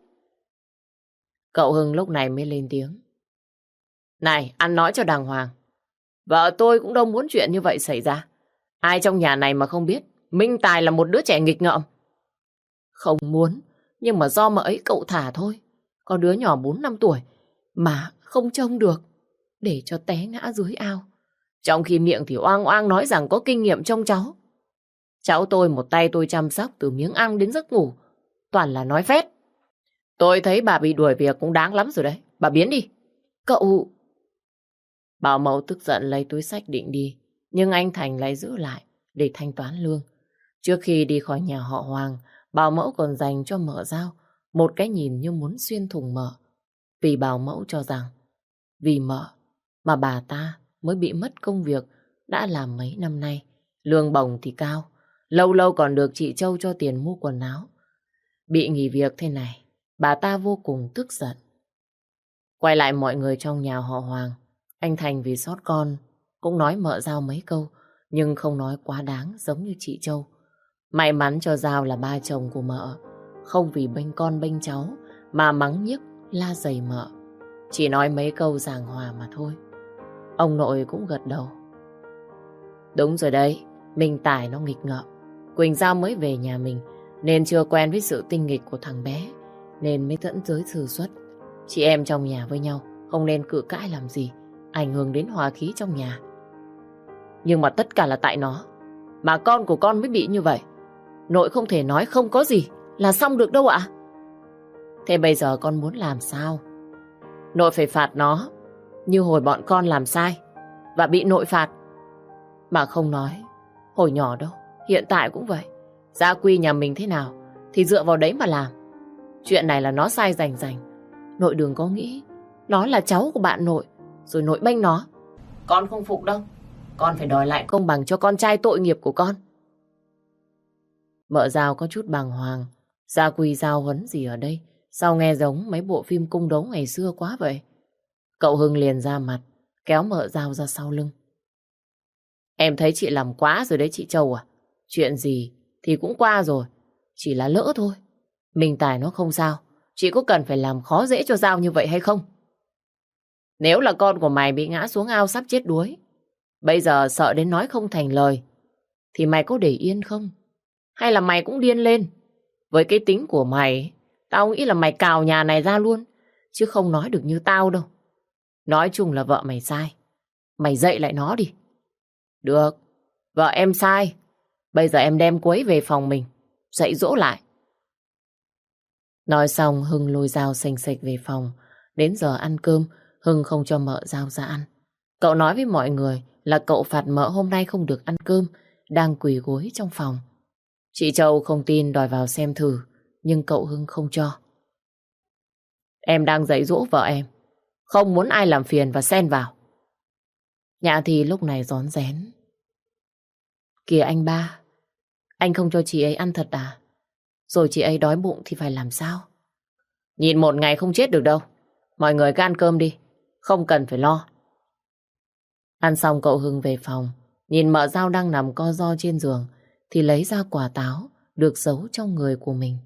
Speaker 1: Cậu Hưng lúc này mới lên tiếng. Này, ăn nói cho đàng hoàng. Vợ tôi cũng đâu muốn chuyện như vậy xảy ra. Ai trong nhà này mà không biết Minh Tài là một đứa trẻ nghịch ngợm. Không muốn, nhưng mà do mợ ấy cậu thả thôi. Có đứa nhỏ bốn năm tuổi mà không trông được, để cho té ngã dưới ao. Trong khi miệng thì oang oang nói rằng có kinh nghiệm trông cháu. Cháu tôi một tay tôi chăm sóc từ miếng ăn đến giấc ngủ. Toàn là nói phét. Tôi thấy bà bị đuổi việc cũng đáng lắm rồi đấy. Bà biến đi. Cậu... Bảo mẫu tức giận lấy túi xách định đi, nhưng anh Thành lại giữ lại để thanh toán lương. Trước khi đi khỏi nhà họ Hoàng, bảo mẫu còn dành cho Mợ Dao một cái nhìn như muốn xuyên thủng mợ. Vì bảo mẫu cho rằng vì mợ mà bà ta mới bị mất công việc đã làm mấy năm nay. Lương bổng thì cao, lâu lâu còn được chị Châu cho tiền mua quần áo. Bị nghỉ việc thế này, bà ta vô cùng tức giận. Quay lại mọi người trong nhà họ Hoàng, anh Thành vì xót con cũng nói Mợ Dao mấy câu, nhưng không nói quá đáng giống như chị Châu. May mắn cho Dao là ba chồng của mợ, không vì bênh con bênh cháu mà mắng nhiếc la dày mợ. Chỉ nói mấy câu giảng hòa mà thôi. Ông nội cũng gật đầu. Đúng rồi đấy, Minh Tài nó nghịch ngợm. Quỳnh Giao mới về nhà mình nên chưa quen với sự tinh nghịch của thằng bé, nên mới dẫn tới sơ suất. Chị em trong nhà với nhau không nên cự cãi làm gì, ảnh hưởng đến hòa khí trong nhà. Nhưng mà tất cả là tại nó, mà con của con mới bị như vậy. Nội không thể nói không có gì là xong được đâu ạ. Thế bây giờ con muốn làm sao? Nội phải phạt nó như hồi bọn con làm sai và bị nội phạt. Mà không nói hồi nhỏ đâu, hiện tại cũng vậy. Gia quy nhà mình thế nào thì dựa vào đấy mà làm. Chuyện này là nó sai rành rành. Nội đừng có nghĩ nó là cháu của bạn nội rồi nội bênh nó. Con không phục đâu. Con phải đòi lại công bằng cho con trai tội nghiệp của con. Mợ Giao có chút bàng hoàng. Gia quy giao huấn gì ở đây? Sao nghe giống mấy bộ phim cung đấu ngày xưa quá vậy? Cậu Hưng liền ra mặt, kéo mợ Giao ra sau lưng. Em thấy chị làm quá rồi đấy chị Châu à. Chuyện gì thì cũng qua rồi, chỉ là lỡ thôi. Minh Tài nó không sao, chị có cần phải làm khó dễ cho Giao như vậy hay không? Nếu là con của mày bị ngã xuống ao sắp chết đuối, bây giờ sợ đến nói không thành lời, thì mày có để yên không? Hay là mày cũng điên lên? Với cái tính của mày, tao nghĩ là mày cào nhà này ra luôn, chứ không nói được như tao đâu. Nói chung là vợ mày sai, mày dạy lại nó đi. Được, vợ em sai. Bây giờ em đem cô ấy về phòng mình, dạy dỗ lại. Nói xong Hưng lôi Giao xềnh xệch về phòng. Đến giờ ăn cơm, Hưng không cho mợ Giao ra ăn. Cậu nói với mọi người là cậu phạt mợ hôm nay không được ăn cơm, đang quỳ gối trong phòng. Chị Châu không tin đòi vào xem thử, nhưng cậu Hưng không cho. Em đang dạy dỗ vợ em, không muốn ai làm phiền và xen vào. Nhã Thi lúc này rón rén. Kìa anh ba, anh không cho chị ấy ăn thật à? Rồi chị ấy đói bụng thì phải làm sao? Nhìn một ngày không chết được đâu. Mọi người cứ ăn cơm đi, không cần phải lo. Ăn xong cậu Hưng về phòng, nhìn mợ Giao đang nằm co ro trên giường, thì lấy ra quả táo được giấu trong người của mình.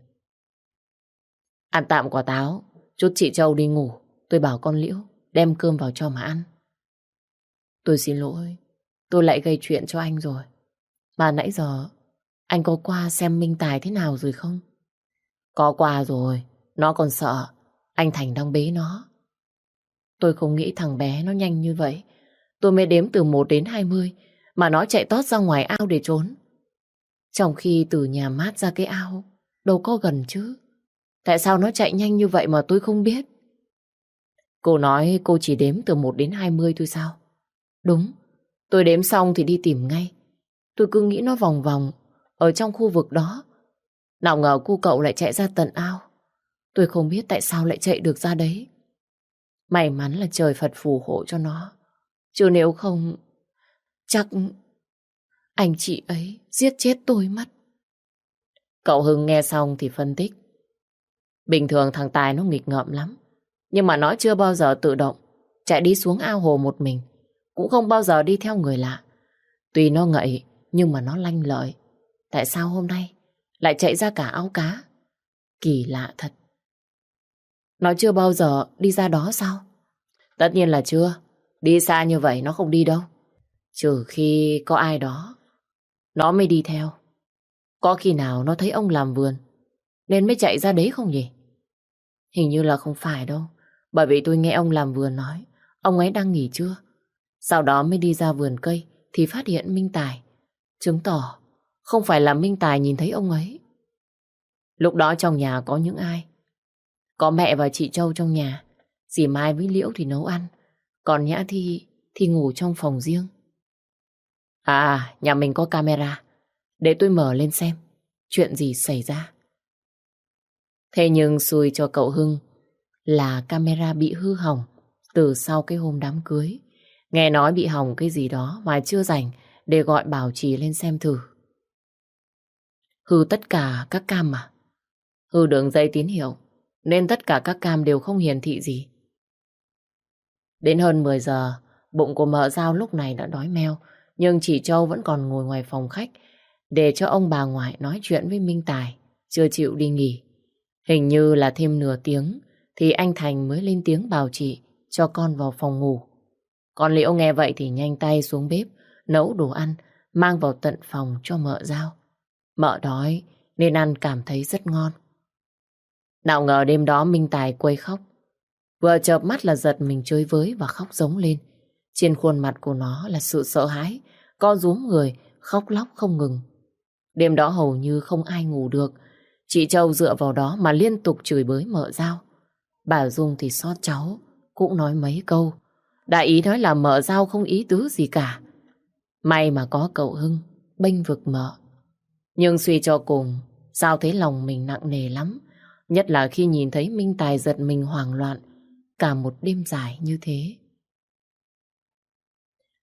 Speaker 1: Ăn tạm quả táo, chút chị Châu đi ngủ, tôi bảo con Liễu đem cơm vào cho mà ăn. Tôi xin lỗi, tôi lại gây chuyện cho anh rồi. Mà nãy giờ anh có qua xem Minh Tài thế nào rồi không? Có qua rồi, nó còn sợ anh Thành đang bế nó. Tôi không nghĩ thằng bé nó nhanh như vậy. Tôi mới đếm từ một đến hai mươi mà nó chạy tót ra ngoài ao để trốn. Trong khi từ nhà mát ra cái ao đâu có gần chứ. Tại sao nó chạy nhanh như vậy mà tôi không biết? Cô nói cô chỉ đếm từ một đến hai mươi thôi sao? Đúng, tôi đếm xong thì đi tìm ngay. Tôi cứ nghĩ nó vòng vòng ở trong khu vực đó. Nào ngờ cô cậu lại chạy ra tận ao. Tôi không biết tại sao lại chạy được ra đấy. May mắn là trời Phật phù hộ cho nó. Chứ nếu không, chắc anh chị ấy giết chết tôi mất. Cậu Hưng nghe xong thì phân tích. Bình thường thằng Tài nó nghịch ngợm lắm, nhưng mà nó chưa bao giờ tự động chạy đi xuống ao hồ một mình, cũng không bao giờ đi theo người lạ. Tuy nó ngậy nhưng mà nó lanh lợi. Tại sao hôm nay lại chạy ra cả ao cá? Kỳ lạ thật. Nó chưa bao giờ đi ra đó sao? Tất nhiên là chưa. Đi xa như vậy nó không đi đâu. Trừ khi có ai đó nó mới đi theo. Có khi nào nó thấy ông làm vườn nên mới chạy ra đấy không nhỉ? Hình như là không phải đâu. Bởi vì tôi nghe ông làm vườn nói ông ấy đang nghỉ trưa, sau đó mới đi ra vườn cây thì phát hiện Minh Tài. Chứng tỏ không phải là Minh Tài nhìn thấy ông ấy. Lúc đó trong nhà có những ai? Có mẹ và chị Châu trong nhà. Dì Mai với Liễu thì nấu ăn. Còn Nhã Thi thì ngủ trong phòng riêng. À, nhà mình có camera. Để tôi mở lên xem chuyện gì xảy ra. Thế nhưng xui cho cậu Hưng là camera bị hư hỏng từ sau cái hôm đám cưới. Nghe nói bị hỏng cái gì đó mà chưa rảnh để gọi bảo trì lên xem thử. Hư tất cả các cam à? Hư đường dây tín hiệu nên tất cả các cam đều không hiển thị gì. Đến hơn mười giờ, bụng của mợ Giao lúc này đã đói meo, nhưng chị Châu vẫn còn ngồi ngoài phòng khách để cho ông bà ngoại nói chuyện với Minh Tài, chưa chịu đi nghỉ. Hình như là thêm nửa tiếng thì anh Thành mới lên tiếng bảo chị cho con vào phòng ngủ. Con Liễu nghe vậy thì nhanh tay xuống bếp nấu đồ ăn mang vào tận phòng cho mợ Giao. Mợ đói nên ăn cảm thấy rất ngon. Nào ngờ đêm đó Minh Tài quấy khóc. Vừa chợp mắt là giật mình chơi với và khóc giống lên. Trên khuôn mặt của nó là sự sợ hãi, co rúm người, khóc lóc không ngừng. Đêm đó hầu như không ai ngủ được. Chị Châu dựa vào đó mà liên tục chửi bới mợ Giao. Bà Dung thì xót cháu, cũng nói mấy câu. Đại ý nói là mợ Giao không ý tứ gì cả. May mà có cậu Hưng bênh vực mợ. Nhưng suy cho cùng, Giao thấy lòng mình nặng nề lắm. Nhất là khi nhìn thấy Minh Tài giật mình hoảng loạn cả một đêm dài như thế.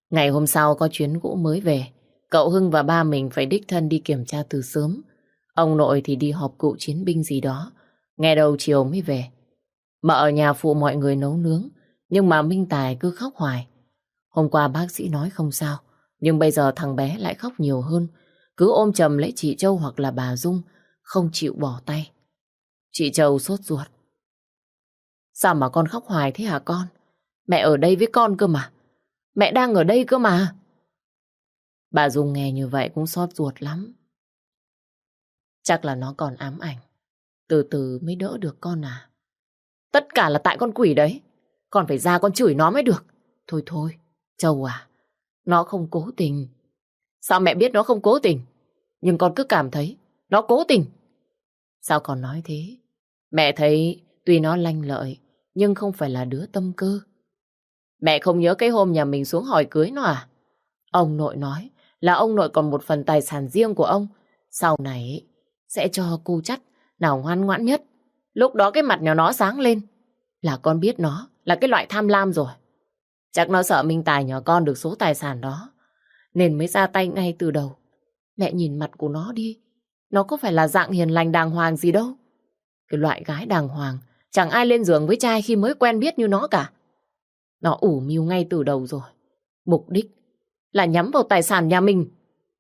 Speaker 1: Ngày hôm sau có chuyến gỗ mới về, cậu Hưng và ba mình phải đích thân đi kiểm tra từ sớm. Ông nội thì đi họp cựu chiến binh gì đó, nghe đầu chiều mới về. Mợ ở nhà phụ mọi người nấu nướng, nhưng mà Minh Tài cứ khóc hoài. Hôm qua bác sĩ nói không sao, nhưng bây giờ thằng bé lại khóc nhiều hơn, cứ ôm chầm lấy chị Châu hoặc là bà Dung, không chịu bỏ tay. Chị Châu sốt ruột. Sao mà con khóc hoài thế hả con? Mẹ ở đây với con cơ mà. Mẹ đang ở đây cơ mà. Bà Dung nghe như vậy cũng xót ruột lắm. Chắc là nó còn ám ảnh. Từ từ mới đỡ được con à. Tất cả là tại con quỷ đấy. Con phải ra con chửi nó mới được. Thôi thôi, Châu à, nó không cố tình. Sao mẹ biết nó không cố tình? Nhưng con cứ cảm thấy nó cố tình. Sao con nói thế? Mẹ thấy tuy nó lanh lợi, nhưng không phải là đứa tâm cơ. Mẹ không nhớ cái hôm nhà mình xuống hỏi cưới nó à? Ông nội nói là ông nội còn một phần tài sản riêng của ông. Sau này sẽ cho cô chắt nào ngoan ngoãn nhất. Lúc đó cái mặt nhà nó sáng lên là con biết nó là cái loại tham lam rồi. Chắc nó sợ Minh Tài nhỏ con được số tài sản đó, nên mới ra tay ngay từ đầu. Mẹ nhìn mặt của nó đi, nó có phải là dạng hiền lành đàng hoàng gì đâu. Cái loại gái đàng hoàng chẳng ai lên giường với trai khi mới quen biết như nó cả. Nó ủ mưu ngay từ đầu rồi. Mục đích là nhắm vào tài sản nhà mình.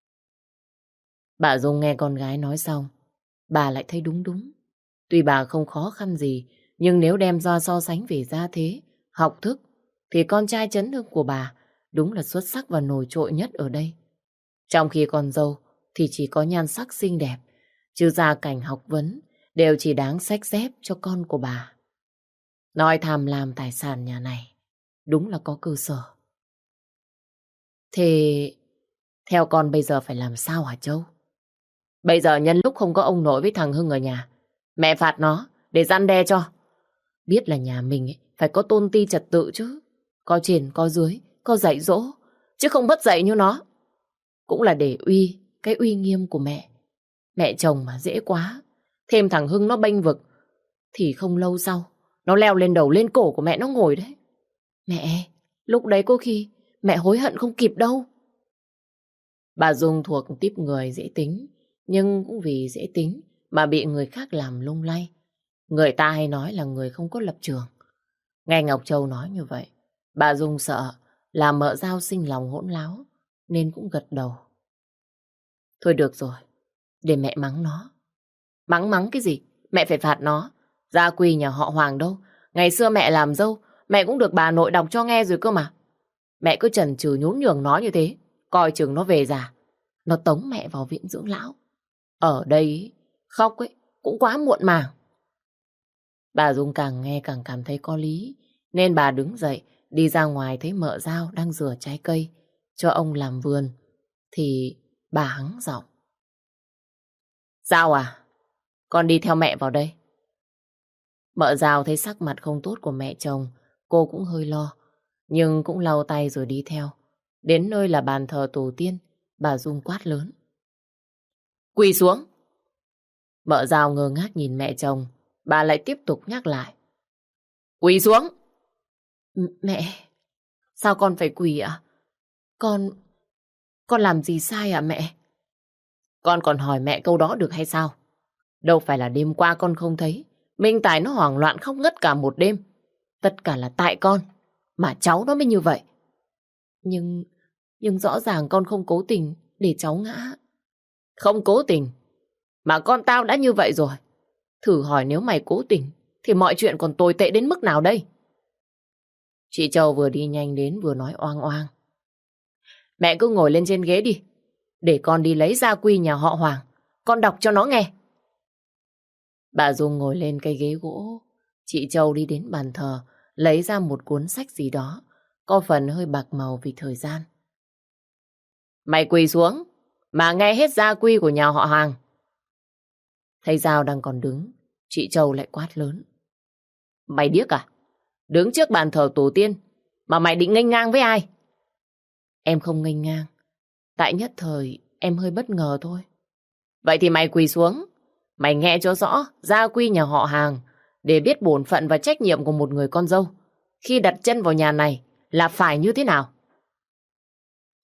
Speaker 1: Bà Dung nghe con gái nói xong, bà lại thấy đúng đúng. Tuy bà không khó khăn gì, nhưng nếu đem ra so sánh về gia thế, học thức, thì con trai Trấn Hưng của bà đúng là xuất sắc và nổi trội nhất ở đây. Trong khi con dâu thì chỉ có nhan sắc xinh đẹp, chứ gia cảnh học vấn đều chỉ đáng xách dép cho con của bà. Nói tham lam tài sản nhà này đúng là có cơ sở. Thế theo con bây giờ phải làm sao hả Châu? Bây giờ nhân lúc không có ông nội với thằng Hưng ở nhà, mẹ phạt nó để răn đe cho. Biết là nhà mình ấy, phải có tôn ti trật tự chứ. Có trên, có dưới, có dạy dỗ, chứ không bất dạy như nó. Cũng là để uy, cái uy nghiêm của mẹ. Mẹ chồng mà dễ quá. Thêm thằng Hưng nó bênh vực, thì không lâu sau, nó leo lên đầu lên cổ của mẹ nó ngồi đấy. Mẹ, lúc đấy có khi mẹ hối hận không kịp đâu. Bà Dung thuộc típ người dễ tính, nhưng cũng vì dễ tính mà bị người khác làm lung lay. Người ta hay nói là người không có lập trường. Nghe Ngọc Châu nói như vậy, bà Dung sợ là mợ Giao sinh lòng hỗn láo, nên cũng gật đầu. Thôi được rồi, để mẹ mắng nó. Mắng mắng cái gì? Mẹ phải phạt nó. Gia quy nhà họ Hoàng đâu. Ngày xưa mẹ làm dâu, mẹ cũng được bà nội đọc cho nghe rồi cơ mà. Mẹ cứ chần chừ nhún nhường nó như thế, coi chừng nó về già, nó tống mẹ vào viện dưỡng lão. Ở đây khóc ấy cũng quá muộn màng. Bà Dung càng nghe càng cảm thấy có lý, nên bà đứng dậy đi ra ngoài thấy mợ Giao đang rửa trái cây cho ông làm vườn, thì bà hắng giọng. Giao à, con đi theo mẹ vào đây. Mợ Giao thấy sắc mặt không tốt của mẹ chồng, cô cũng hơi lo, nhưng cũng lau tay rồi đi theo. Đến nơi là bàn thờ tổ tiên, bà Dung quát lớn. Quỳ xuống. Mợ Giao ngơ ngác nhìn mẹ chồng, bà lại tiếp tục nhắc lại. Quỳ xuống. M- mẹ, sao con phải quỳ ạ? Con, con làm gì sai ạ mẹ? Con còn hỏi mẹ câu đó được hay sao? Đâu phải là đêm qua con không thấy Minh Tài nó hoảng loạn khóc ngất cả một đêm. Tất cả là tại con, mà cháu nó mới như vậy. Nhưng, nhưng rõ ràng con không cố tình để cháu ngã. Không cố tình, mà con tao đã như vậy rồi. Thử hỏi nếu mày cố tình, thì mọi chuyện còn tồi tệ đến mức nào đây? Chị Châu vừa đi nhanh đến vừa nói oang oang. Mẹ cứ ngồi lên trên ghế đi, để con đi lấy gia quy nhà họ Hoàng, con đọc cho nó nghe. Bà Dung ngồi lên cây ghế gỗ. Chị Châu đi đến bàn thờ, lấy ra một cuốn sách gì đó, có phần hơi bạc màu vì thời gian. Mày quỳ xuống, mà nghe hết gia quy của nhà họ Hoàng. Thấy Giao đang còn đứng, chị Châu lại quát lớn. Mày điếc à? Đứng trước bàn thờ tổ tiên, mà mày định nghênh ngang với ai? Em không nghênh ngang, tại nhất thời em hơi bất ngờ thôi. Vậy thì mày quỳ xuống, mày nghe cho rõ gia quy nhà họ Hàng, để biết bổn phận và trách nhiệm của một người con dâu khi đặt chân vào nhà này là phải như thế nào.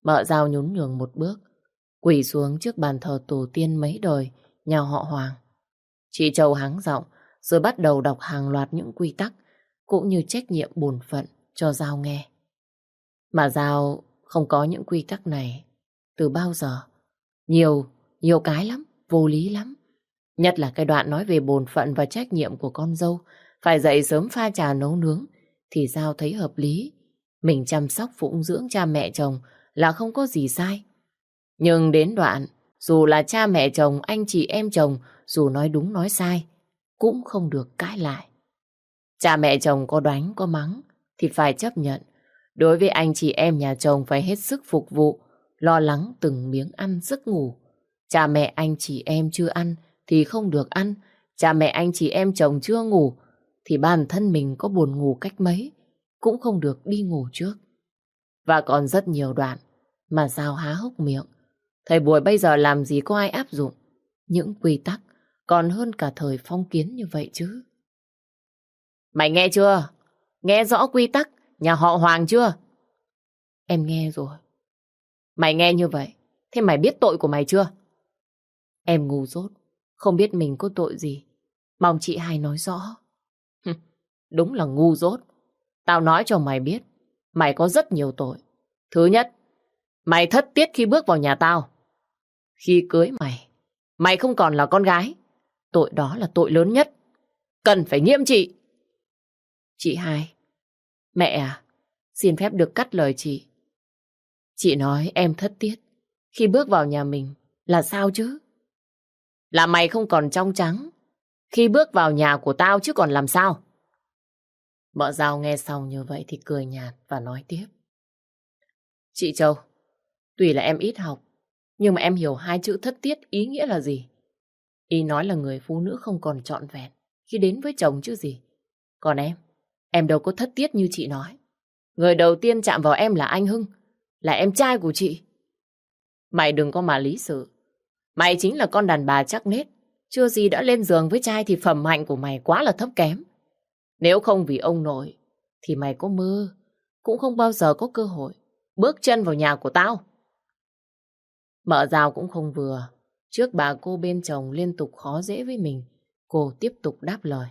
Speaker 1: Mợ Dao nhún nhường một bước, quỳ xuống trước bàn thờ tổ tiên mấy đời nhà họ Hoàng. Chị Châu hắng giọng rồi bắt đầu đọc hàng loạt những quy tắc cũng như trách nhiệm bổn phận cho Dao nghe. Mà Dao không có những quy tắc này từ bao giờ. Nhiều, nhiều cái lắm, vô lý lắm. Nhất là cái đoạn nói về bổn phận và trách nhiệm của con dâu, phải dậy sớm pha trà nấu nướng, thì Dao thấy hợp lý. Mình chăm sóc phụng dưỡng cha mẹ chồng là không có gì sai. Nhưng đến đoạn, dù là cha mẹ chồng, anh chị em chồng, dù nói đúng nói sai, cũng không được cãi lại. Cha mẹ chồng có đánh có mắng thì phải chấp nhận. Đối với anh chị em nhà chồng phải hết sức phục vụ, lo lắng từng miếng ăn giấc ngủ. Cha mẹ anh chị em chưa ăn thì không được ăn. Cha mẹ anh chị em chồng chưa ngủ thì bản thân mình có buồn ngủ cách mấy cũng không được đi ngủ trước. Và còn rất nhiều đoạn mà Dao há hốc miệng. Thời buổi bây giờ làm gì có ai áp dụng những quy tắc còn hơn cả thời phong kiến như vậy chứ. Mày nghe chưa? Nghe rõ quy tắc nhà họ Hoàng chưa? Em nghe rồi. Mày nghe như vậy, thế mày biết tội của mày chưa? Em ngu dốt, không biết mình có tội gì. Mong chị hai nói rõ. Đúng là ngu dốt. Tao nói cho mày biết, mày có rất nhiều tội. Thứ nhất, mày thất tiết khi bước vào nhà tao. Khi cưới mày, mày không còn là con gái. Tội đó là tội lớn nhất, cần phải nghiêm trị. Chị hai, mẹ à, xin phép được cắt lời chị. Chị nói em thất tiết khi bước vào nhà mình là sao chứ? Là mày không còn trong trắng khi bước vào nhà của tao chứ còn làm sao? Mợ Dao nghe xong như vậy thì cười nhạt và nói tiếp. Chị Châu, tuy là em ít học, nhưng mà em hiểu hai chữ thất tiết ý nghĩa là gì. Ý nói là người phụ nữ không còn trọn vẹn khi đến với chồng chứ gì. Còn em, em đâu có thất tiết như chị nói. Người đầu tiên chạm vào em là anh Hưng, là em trai của chị. Mày đừng có mà lý sự. Mày chính là con đàn bà chắc nết, chưa gì đã lên giường với trai thì phẩm hạnh của mày quá là thấp kém. Nếu không vì ông nội, thì mày có mơ, cũng không bao giờ có cơ hội bước chân vào nhà của tao. Mợ Dao cũng không vừa. Trước bà cô bên chồng liên tục khó dễ với mình, cô tiếp tục đáp lời.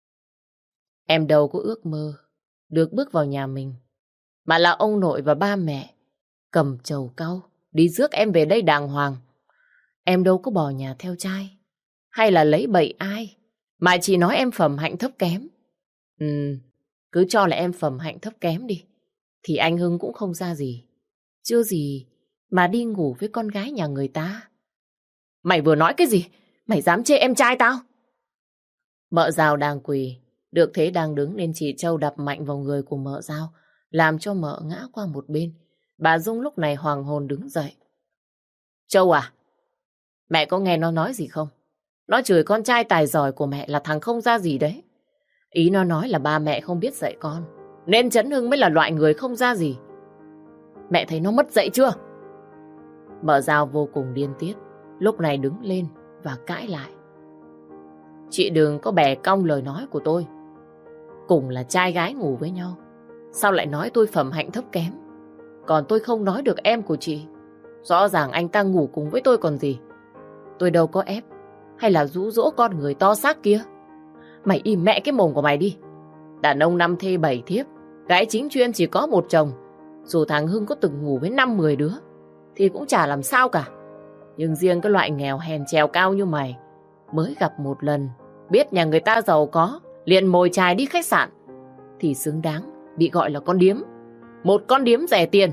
Speaker 1: Em đâu có ước mơ được bước vào nhà mình, mà là ông nội và ba mẹ cầm trầu cau đi rước em về đây đàng hoàng. Em đâu có bỏ nhà theo trai hay là lấy bậy ai mà chỉ nói em phẩm hạnh thấp kém. Ừ, cứ cho là em phẩm hạnh thấp kém đi, thì anh Hưng cũng không ra gì. Chưa gì mà đi ngủ với con gái nhà người ta. Mày vừa nói cái gì? Mày dám chê em trai tao? Mợ Dao đang quỳ, được thế đang đứng nên chị Châu đập mạnh vào người của mợ Dao, làm cho mợ ngã qua một bên. Bà Dung lúc này hoàng hồn đứng dậy. Châu à, mẹ có nghe nó nói gì không? Nó chửi con trai tài giỏi của mẹ là thằng không ra gì đấy. Ý nó nói là ba mẹ không biết dạy con, nên Trấn Hưng mới là loại người không ra gì. Mẹ thấy nó mất dạy chưa? Mợ Dao vô cùng điên tiết, lúc này đứng lên và cãi lại. Chị đừng có bẻ cong lời nói của tôi. Cùng là trai gái ngủ với nhau, sao lại nói tôi phẩm hạnh thấp kém? Còn tôi không nói được em của chị. Rõ ràng anh ta ngủ cùng với tôi còn gì. Tôi đâu có ép hay là dụ dỗ con người to xác kia. Mày im mẹ cái mồm của mày đi. Đàn ông năm thê bảy thiếp, gái chính chuyên chỉ có một chồng. Dù thằng Hưng có từng ngủ với năm mười đứa thì cũng chả làm sao cả. Nhưng riêng cái loại nghèo hèn trèo cao như mày, mới gặp một lần, biết nhà người ta giàu có, liền mồi chài đi khách sạn, thì xứng đáng bị gọi là con điếm. Một con điếm rẻ tiền.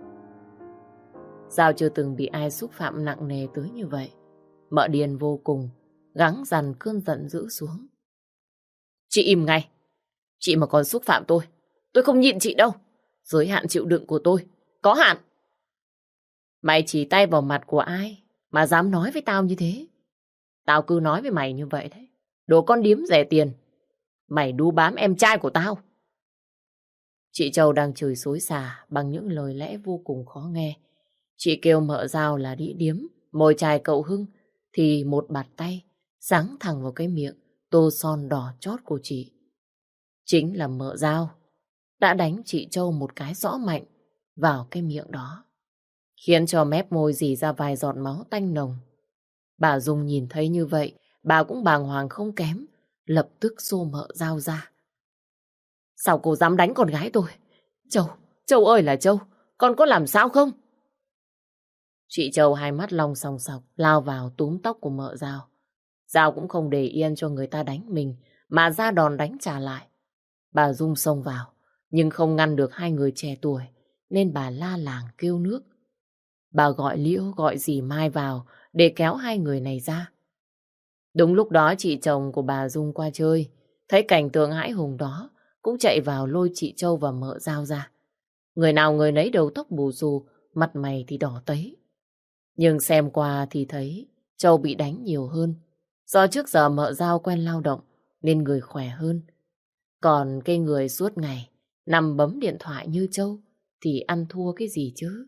Speaker 1: Dao chưa từng bị ai xúc phạm nặng nề tới như vậy. Mợ điên vô cùng, gắng dằn cơn giận dữ xuống. Chị im ngay. Chị mà còn xúc phạm tôi, tôi không nhịn chị đâu. Giới hạn chịu đựng của tôi có hạn. Mày chỉ tay vào mặt của ai mà dám nói với tao như thế? Tao cứ nói với mày như vậy đấy. Đồ con điếm rẻ tiền. Mày đu bám em trai của tao. Chị Châu đang chửi xối xả bằng những lời lẽ vô cùng khó nghe. Chị kêu mợ Dao là đĩ điếm, mồi chài cậu Hưng, thì một bạt tay giáng thẳng vào cái miệng tô son đỏ chót của chị. Chính là mợ Dao đã đánh chị Châu một cái rõ mạnh vào cái miệng đó. khiến cho mép môi rỉ ra vài giọt máu tanh nồng. Bà Dung nhìn thấy như vậy, bà cũng bàng hoàng không kém, lập tức xô Mợ Dao ra. Sao cô dám đánh con gái tôi? Châu, Châu ơi là Châu, con có làm sao không? Chị Châu hai mắt long sòng sọc, lao vào túm tóc của Mợ Dao. Dao cũng không để yên cho người ta đánh mình, mà ra đòn đánh trả lại. Bà Dung xông vào, nhưng không ngăn được hai người trẻ tuổi, nên bà la làng kêu nước. Bà gọi Liễu gọi dì Mai vào để kéo hai người này ra. Đúng lúc đó chị chồng của bà Dung qua chơi, thấy cảnh tượng hãi hùng đó, cũng chạy vào lôi chị Châu và Mợ Dao ra. Người nào người nấy đầu tóc bù xù, mặt mày thì đỏ tấy. Nhưng xem qua thì thấy Châu bị đánh nhiều hơn. Do trước giờ Mợ Dao quen lao động nên người khỏe hơn. Còn cái người suốt ngày nằm bấm điện thoại như Châu thì ăn thua cái gì chứ?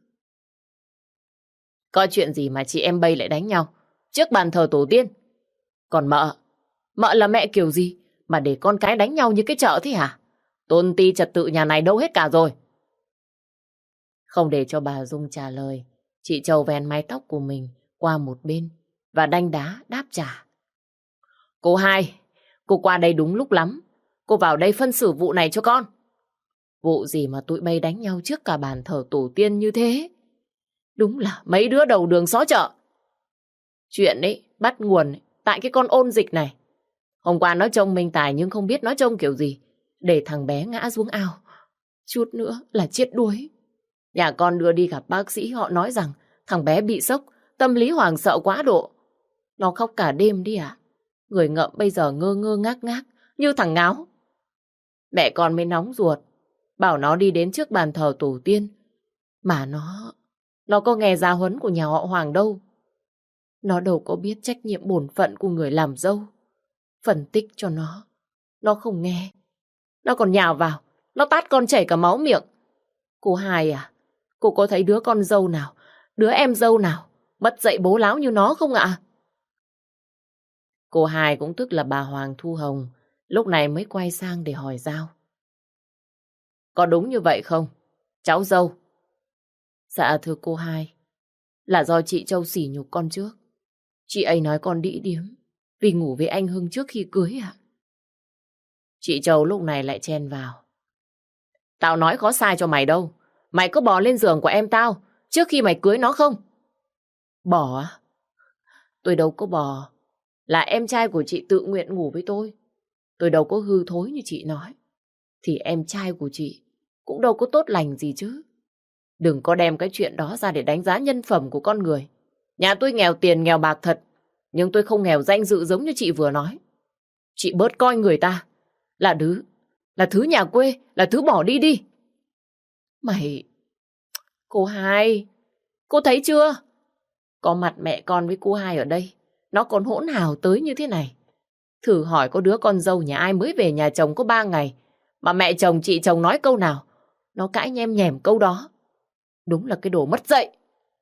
Speaker 1: Có chuyện gì mà chị em bây lại đánh nhau trước bàn thờ tổ tiên? Còn mợ, mợ là mẹ kiểu gì mà để con cái đánh nhau như cái chợ thế hả? Tôn ti trật tự nhà này đâu hết cả rồi. Không để cho bà Dung trả lời, chị Châu vén mái tóc của mình qua một bên và đanh đá đáp trả. Cô hai, cô qua đây đúng lúc lắm. Cô vào đây phân xử vụ này cho con. Vụ gì mà tụi bay đánh nhau trước cả bàn thờ tổ tiên như thế? Đúng là mấy đứa đầu đường xó chợ. Chuyện ấy bắt nguồn ấy, tại cái con ôn dịch này. Hôm qua nó trông Minh Tài nhưng không biết nó trông kiểu gì, để thằng bé ngã xuống ao. Chút nữa là chết đuối. Nhà con đưa đi gặp bác sĩ, họ nói rằng thằng bé bị sốc, tâm lý hoảng sợ quá độ. Nó khóc cả đêm đi à? Người ngậm bây giờ ngơ ngơ ngác ngác như thằng ngáo. Mẹ con mới nóng ruột, bảo nó đi đến trước bàn thờ tổ tiên. Mà nó, nó có nghe giáo huấn của nhà họ Hoàng đâu. Nó đâu có biết trách nhiệm bổn phận của người làm dâu. Phân tích cho nó, nó không nghe. Nó còn nhào vào, nó tát con chảy cả máu miệng. Cô hai à, cô có thấy đứa con dâu nào, đứa em dâu nào mất dạy bố láo như nó không ạ? Cô hai cũng tức là bà Hoàng Thu Hồng, lúc này mới quay sang để hỏi Dao. Có đúng như vậy không, cháu dâu? Dạ thưa cô hai, là do chị Châu sỉ nhục con trước. Chị ấy nói con đĩ điếm vì ngủ với anh Hưng trước khi cưới ạ. Chị Châu lúc này lại chen vào. Tao nói có sai cho mày đâu. Mày có bò lên giường của em tao trước khi mày cưới nó không? Bò á? Tôi đâu có bò. Là em trai của chị tự nguyện ngủ với tôi. Tôi đâu có hư thối như chị nói. Thì em trai của chị cũng đâu có tốt lành gì chứ. Đừng có đem cái chuyện đó ra để đánh giá nhân phẩm của con người. Nhà tôi nghèo tiền nghèo bạc thật, nhưng tôi không nghèo danh dự giống như chị vừa nói. Chị bớt coi người ta là thứ, là thứ nhà quê, là thứ bỏ đi đi. Mày... Cô hai, cô thấy chưa? Có mặt mẹ con với cô hai ở đây, nó còn hỗn hào tới như thế này. Thử hỏi có đứa con dâu nhà ai mới về nhà chồng có ba ngày, mà mẹ chồng chị chồng nói câu nào, nó cãi nhem nhèm câu đó. Đúng là cái đồ mất dạy.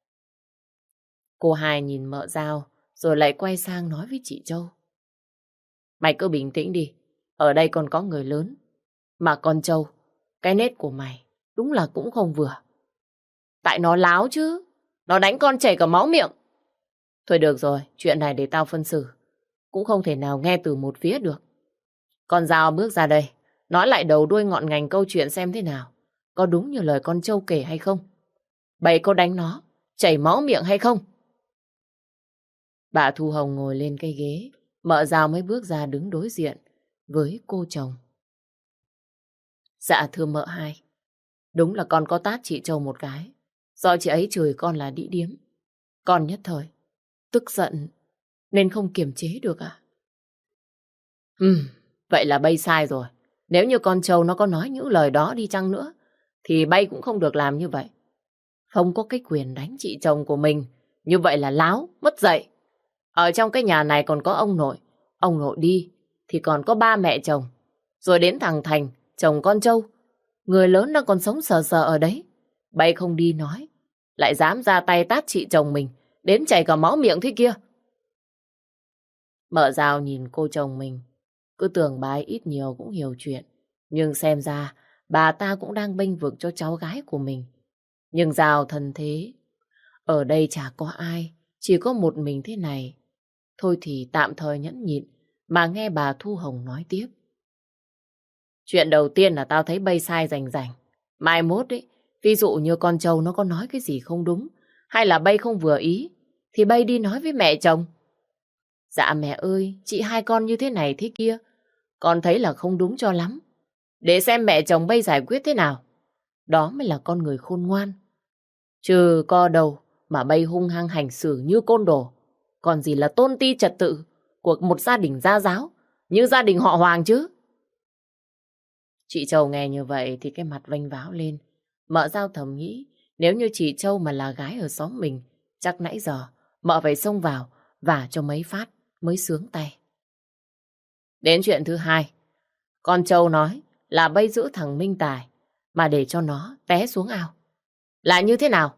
Speaker 1: Cô hai nhìn Mợ Dao, rồi lại quay sang nói với chị Châu. Mày cứ bình tĩnh đi, ở đây còn có người lớn. Mà con Châu, cái nết của mày đúng là cũng không vừa. Tại nó láo chứ, nó đánh con chảy cả máu miệng. Thôi được rồi, chuyện này để tao phân xử. Cũng không thể nào nghe từ một phía được. Con Dao bước ra đây, nói lại đầu đuôi ngọn ngành câu chuyện xem thế nào. Có đúng như lời con Châu kể hay không? Bày có đánh nó, chảy máu miệng hay không? Bà Thu Hồng ngồi lên cây ghế, Mợ Dao mới bước ra đứng đối diện với cô chồng. Dạ thưa mợ hai, đúng là con có tát chị Châu một cái, do chị ấy chửi con là đĩ điếm. Con nhất thời tức giận nên không kiềm chế được à? Ừ, vậy là Bay sai rồi. Nếu như con Châu nó có nói những lời đó đi chăng nữa, thì Bay cũng không được làm như vậy. Không có cái quyền đánh chị chồng của mình, như vậy là láo, mất dạy. Ở trong cái nhà này còn có ông nội, ông nội đi thì còn có ba mẹ chồng, rồi đến thằng Thành, chồng con Châu. Người lớn đang còn sống sờ sờ ở đấy. Bay không đi nói, lại dám ra tay tát chị chồng mình, đến chảy cả máu miệng thế kia. Mợ Dao nhìn cô chồng mình, cứ tưởng bà ấy ít nhiều cũng hiểu chuyện. Nhưng xem ra bà ta cũng đang bênh vực cho cháu gái của mình. Nhưng Dao thân thế, Ở đây chả có ai, chỉ có một mình thế này. Thôi thì tạm thời nhẫn nhịn, mà nghe bà Thu Hồng nói tiếp. Chuyện đầu tiên là tao thấy bay sai rành rành. Mai mốt ấy, ví dụ như con trâu nó có nói cái gì không đúng, hay là bay không vừa ý, thì bay đi nói với mẹ chồng. Dạ mẹ ơi, chị hai con như thế này thế kia, con thấy là không đúng cho lắm. Để xem mẹ chồng bay giải quyết thế nào. Đó mới là con người khôn ngoan. Chứ co đầu mà bay hung hăng hành xử như côn đồ. Còn gì là tôn ti trật tự của một gia đình gia giáo, như gia đình họ Hoàng chứ. Chị Châu nghe như vậy thì cái mặt vênh váo lên. Mợ Giao thầm nghĩ, nếu như chị Châu mà là gái ở xóm mình, chắc nãy giờ mợ phải xông vào vả cho mấy phát mới sướng tay. Đến chuyện thứ hai, con Châu nói là bay giữ thằng Minh Tài mà để cho nó té xuống ao. Là như thế nào?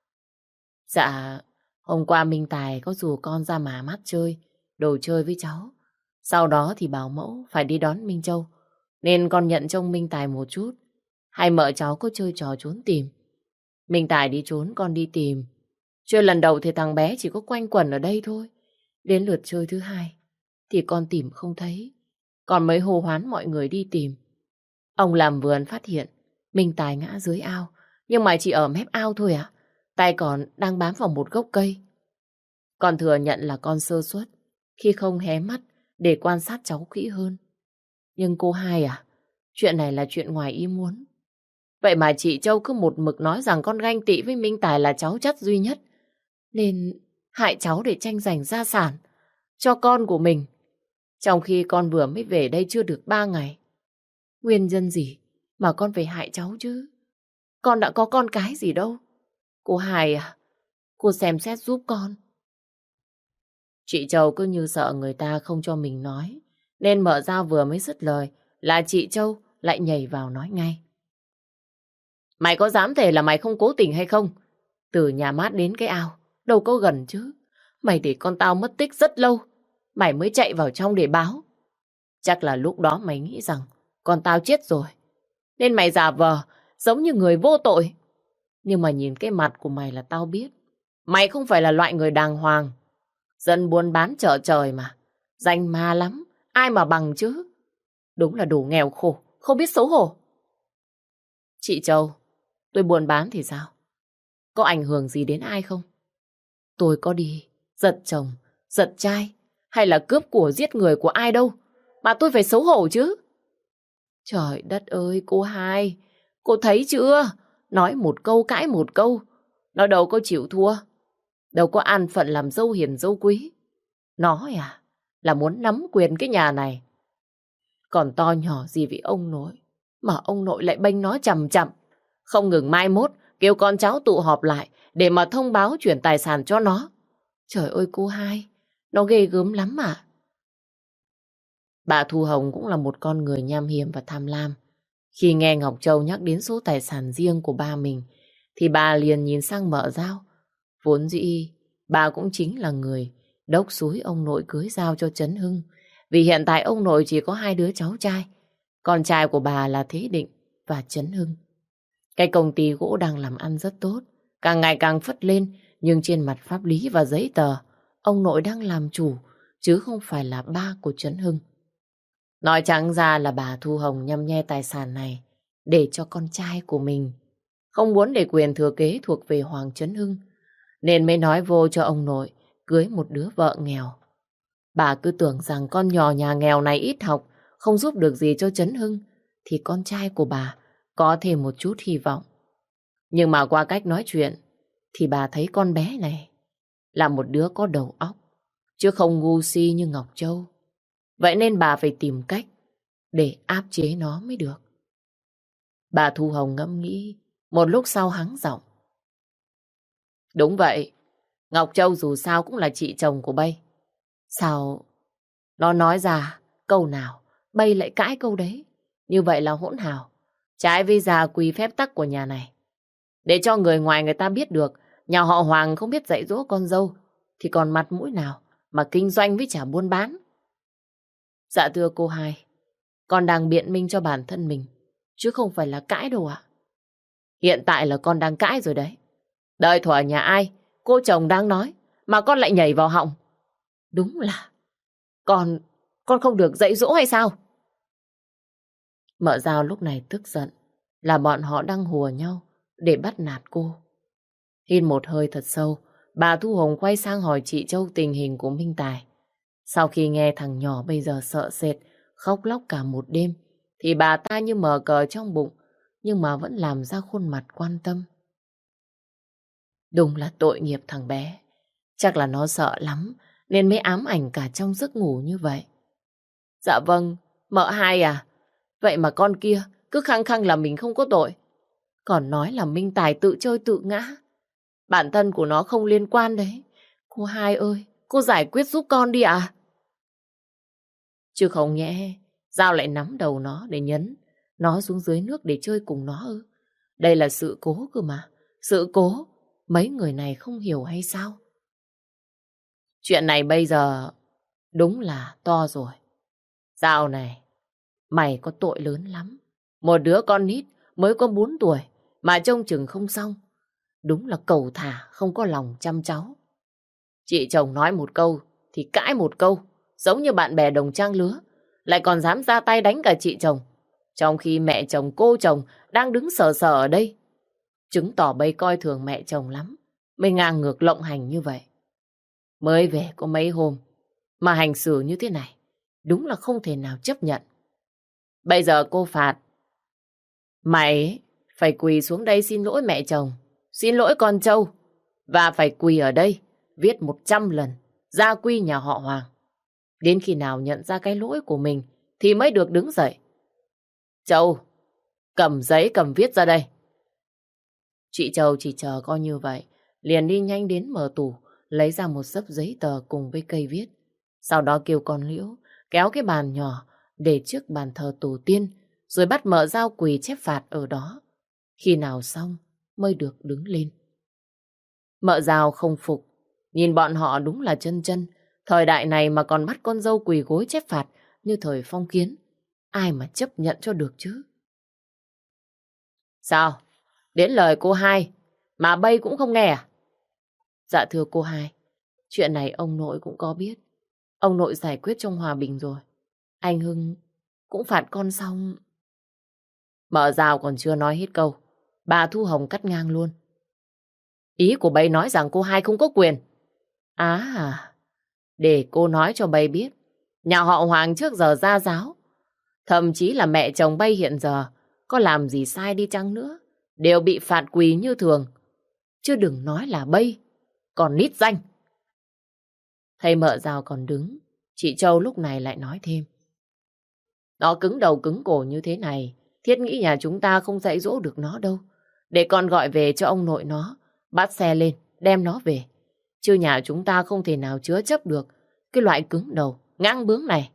Speaker 1: Dạ, hôm qua Minh Tài có rủ con ra mà mắt chơi, đồ chơi với cháu. Sau đó thì bảo mẫu phải đi đón Minh Châu, nên con nhận trông Minh Tài một chút. Hai mợ cháu có chơi trò trốn tìm. Minh Tài đi trốn, con đi tìm. Chơi lần đầu thì thằng bé chỉ có quanh quẩn ở đây thôi. Đến lượt chơi thứ hai thì con tìm không thấy. Con mới hô hoán mọi người đi tìm. Ông làm vườn phát hiện Minh Tài ngã dưới ao, nhưng mà chỉ ở mép ao thôi ạ. Tay còn đang bám vào một gốc cây. Con thừa nhận là con sơ suất khi không hé mắt để quan sát cháu kỹ hơn. Nhưng cô hai à, chuyện này là chuyện ngoài ý muốn. Vậy mà chị Châu cứ một mực nói rằng con ganh tị với Minh Tài là cháu chắt duy nhất, nên hại cháu để tranh giành gia sản cho con của mình. Trong khi con vừa mới về đây chưa được ba ngày. Nguyên nhân gì mà con phải hại cháu chứ? Con đã có con cái gì đâu. Cô hai à, cô xem xét giúp con. Chị Châu cứ như sợ người ta không cho mình nói, nên mợ Giao vừa mới dứt lời là chị Châu lại nhảy vào nói ngay. Mày có dám thề là mày không cố tình hay không? Từ nhà mát đến cái ao, đâu có gần chứ. Mày để con tao mất tích rất lâu, mày mới chạy vào trong để báo. Chắc là lúc đó mày nghĩ rằng con tao chết rồi, nên mày giả vờ giống như người vô tội. Nhưng mà nhìn cái mặt của mày là tao biết mày không phải là loại người đàng hoàng. Dân buôn bán chợ trời mà, danh ma lắm, ai mà bằng chứ. Đúng là đồ nghèo khổ, không biết xấu hổ. Chị Châu, tôi buôn bán thì sao? Có ảnh hưởng gì đến ai không? Tôi có đi giật chồng, giật trai, hay là cướp của giết người của ai đâu mà tôi phải xấu hổ chứ. Trời đất ơi cô hai, cô thấy chưa? Nói một câu cãi một câu, nó đâu có chịu thua, đâu có an phận làm dâu hiền dâu quý. Nó à, là muốn nắm quyền cái nhà này. Còn to nhỏ gì với ông nội, mà ông nội lại bênh nó chằm chằm. Không ngừng mai mốt kêu con cháu tụ họp lại để mà thông báo chuyển tài sản cho nó. Trời ơi cô hai, nó ghê gớm lắm à. Bà Thu Hồng cũng là một con người nham hiểm và tham lam. Khi nghe Ngọc Châu nhắc đến số tài sản riêng của ba mình, thì bà liền nhìn sang mợ Giao. Vốn dĩ, bà cũng chính là người đốc xúi ông nội cưới Giao cho Trấn Hưng. Vì hiện tại ông nội chỉ có hai đứa cháu trai. Con trai của bà là Thế Định và Trấn Hưng. Cái công ty gỗ đang làm ăn rất tốt, càng ngày càng phất lên, nhưng trên mặt pháp lý và giấy tờ, ông nội đang làm chủ, chứ không phải là ba của Trấn Hưng. Nói trắng ra là bà Thu Hồng nhăm nhe tài sản này để cho con trai của mình, không muốn để quyền thừa kế thuộc về Hoàng Trấn Hưng, nên mới nói vô cho ông nội cưới một đứa vợ nghèo. Bà cứ tưởng rằng con nhỏ nhà nghèo này ít học, không giúp được gì cho Trấn Hưng, thì con trai của bà có thêm một chút hy vọng. Nhưng mà qua cách nói chuyện, thì bà thấy con bé này là một đứa có đầu óc, chứ không ngu si như Ngọc Châu. Vậy nên bà phải tìm cách để áp chế nó mới được. Bà Thu Hồng ngẫm nghĩ, một lúc sau hắng giọng. Đúng vậy, Ngọc Châu dù sao cũng là chị chồng của Bay. Sao nó nói ra câu nào, Bay lại cãi câu đấy? Như vậy là hỗn hào, trái với gia quy phép tắc của nhà này. Để cho người ngoài người ta biết được nhà họ Hoàng không biết dạy dỗ con dâu, thì còn mặt mũi nào mà kinh doanh với chả buôn bán. Dạ thưa cô hai, con đang biện minh cho bản thân mình, chứ không phải là cãi đâu ạ. Hiện tại là con đang cãi rồi đấy. Đợi thuở nhà ai cô chồng đang nói, mà con lại nhảy vào họng. Đúng là, con, con không được dạy dỗ hay sao? Mợ Dao lúc này tức giận, là bọn họ đang hùa nhau để bắt nạt cô. Hít một hơi thật sâu, bà Thu Hồng quay sang hỏi chị Châu tình hình của Minh Tài. Sau khi nghe thằng nhỏ bây giờ sợ sệt, khóc lóc cả một đêm, thì bà ta như mở cờ trong bụng, nhưng mà vẫn làm ra khuôn mặt quan tâm. Đúng là tội nghiệp thằng bé. Chắc là nó sợ lắm, nên mới ám ảnh cả trong giấc ngủ như vậy. Dạ vâng, mợ hai à? Vậy mà con kia cứ khăng khăng là mình không có tội. Còn nói là Minh Tài tự chơi tự ngã. Bản thân của nó không liên quan đấy. Cô hai ơi, cô giải quyết giúp con đi ạ. Chứ không nhẽ Giao lại nắm đầu nó để nhấn nó xuống dưới nước để chơi cùng nó ư? Đây là sự cố cơ mà. Sự cố, mấy người này không hiểu hay sao? Chuyện này bây giờ đúng là to rồi. Giao này, mày có tội lớn lắm. Một đứa con nít mới có bốn tuổi mà trông chừng không xong. Đúng là cẩu thả, không có lòng chăm cháu. Chị chồng nói một câu thì cãi một câu, giống như bạn bè đồng trang lứa, lại còn dám ra tay đánh cả chị chồng. Trong khi mẹ chồng, cô chồng đang đứng sờ sờ ở đây. Chứng tỏ bây coi thường mẹ chồng lắm, mới ngang ngược lộng hành như vậy. Mới về có mấy hôm mà hành xử như thế này, đúng là không thể nào chấp nhận. Bây giờ cô phạt mày phải quỳ xuống đây xin lỗi mẹ chồng, xin lỗi con trâu, và phải quỳ ở đây viết một trăm lần gia quy nhà họ Hoàng. Đến khi nào nhận ra cái lỗi của mình thì mới được đứng dậy. Châu, cầm giấy cầm viết ra đây. Chị Châu chỉ chờ coi như vậy, liền đi nhanh đến mở tủ, lấy ra một xấp giấy tờ cùng với cây viết. Sau đó kêu con Liễu kéo cái bàn nhỏ để trước bàn thờ tổ tiên, rồi bắt Mợ Dao quỳ chép phạt ở đó. Khi nào xong mới được đứng lên. Mợ Dao không phục, nhìn bọn họ đúng là chân chân. Thời đại này mà còn bắt con dâu quỳ gối chép phạt như thời phong kiến, ai mà chấp nhận cho được chứ? Sao? Đến lời cô hai mà bây cũng không nghe à? Dạ thưa cô hai, chuyện này ông nội cũng có biết. Ông nội giải quyết trong hòa bình rồi. Anh Hưng cũng phạt con xong. Mợ Dao còn chưa nói hết câu, bà Thu Hồng cắt ngang luôn. Ý của bây nói rằng cô hai không có quyền. À, để cô nói cho bây biết, nhà họ Hoàng trước giờ gia giáo, thậm chí là mẹ chồng bây hiện giờ có làm gì sai đi chăng nữa, đều bị phạt quỳ như thường. Chứ đừng nói là bây, còn nít danh. Thầy Mợ Dao còn đứng, chị Châu lúc này lại nói thêm. Nó cứng đầu cứng cổ như thế này, Thiết nghĩ nhà chúng ta không dạy dỗ được nó đâu. Để con gọi về cho ông nội nó, bắt xe lên, đem nó về. Chứ nhà chúng ta không thể nào chứa chấp được cái loại cứng đầu, ngang bướng này.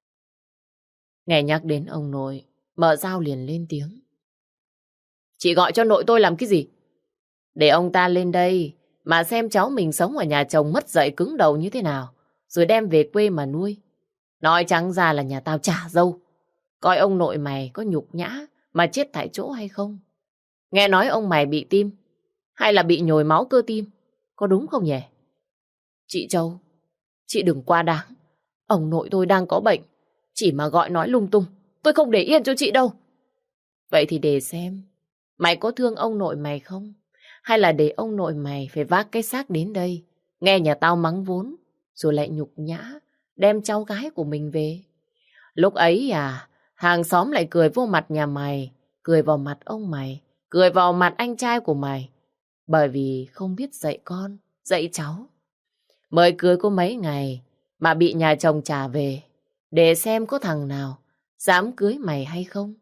Speaker 1: Nghe nhắc đến ông nội, Mợ Dao liền lên tiếng. Chị gọi cho nội tôi làm cái gì? Để ông ta lên đây mà xem cháu mình sống ở nhà chồng mất dạy cứng đầu như thế nào, rồi đem về quê mà nuôi. Nói trắng ra là nhà tao trả dâu. Coi ông nội mày có nhục nhã mà chết tại chỗ hay không? Nghe nói ông mày bị tim, hay là bị nhồi máu cơ tim, có đúng không nhỉ? Chị Châu, chị đừng quá đáng. Ông nội tôi đang có bệnh, chỉ mà gọi nói lung tung, tôi không để yên cho chị đâu. Vậy thì để xem, mày có thương ông nội mày không? Hay là để ông nội mày phải vác cái xác đến đây, nghe nhà tao mắng vốn, rồi lại nhục nhã, đem cháu gái của mình về. Lúc ấy à, hàng xóm lại cười vô mặt nhà mày, cười vào mặt ông mày, cười vào mặt anh trai của mày, bởi vì không biết dạy con, dạy cháu. Mới cưới có mấy ngày mà bị nhà chồng trả về, để xem có thằng nào dám cưới mày hay không.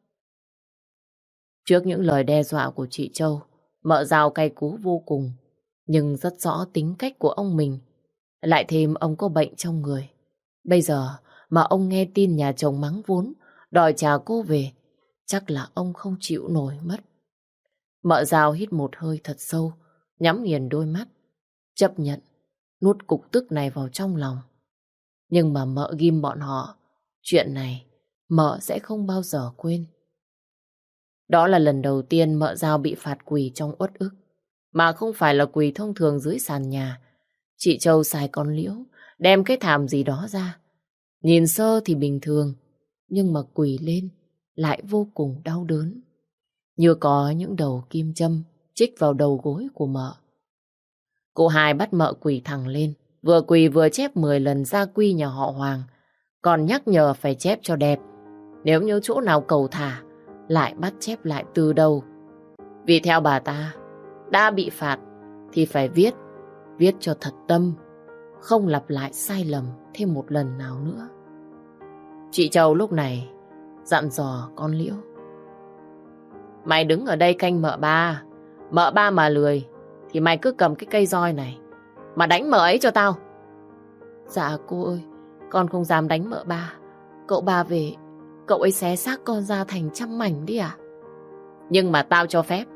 Speaker 1: Trước những lời đe dọa của chị Châu, Mợ Dao cay cú vô cùng, nhưng rất rõ tính cách của ông mình. Lại thêm ông có bệnh trong người. Bây giờ mà ông nghe tin nhà chồng mắng vốn, đòi trả cô về, chắc là ông không chịu nổi mất. Mợ Dao hít một hơi thật sâu, nhắm nghiền đôi mắt, chấp nhận, nuốt cục tức này vào trong lòng. Nhưng mà mợ ghim bọn họ, chuyện này mợ sẽ không bao giờ quên. Đó là lần đầu tiên Mợ Dao bị phạt quỳ trong uất ức. mà không phải là quỳ thông thường dưới sàn nhà. Chị Châu xài con liễu, đem cái thảm gì đó ra. Nhìn sơ thì bình thường, nhưng mà quỳ lên lại vô cùng đau đớn. Như có những đầu kim châm chích vào đầu gối của mợ. Cô hai bắt mợ quỳ thẳng lên, vừa quỳ vừa chép mười lần gia quy nhà họ Hoàng, còn nhắc nhở phải chép cho đẹp. Nếu như chỗ nào cầu thả, lại bắt chép lại từ đầu. Vì theo bà ta, đã bị phạt thì phải viết, viết cho thật tâm, không lặp lại sai lầm thêm một lần nào nữa. Chị Châu lúc này dặn dò con Liễu. Mày đứng ở đây canh mợ ba, mợ ba mà lười thì mày cứ cầm cái cây roi này mà đánh mợ ấy cho tao. Dạ cô ơi, con không dám đánh mợ ba. Cậu ba về, cậu ấy xé xác con ra thành trăm mảnh đi à? Nhưng mà tao cho phép.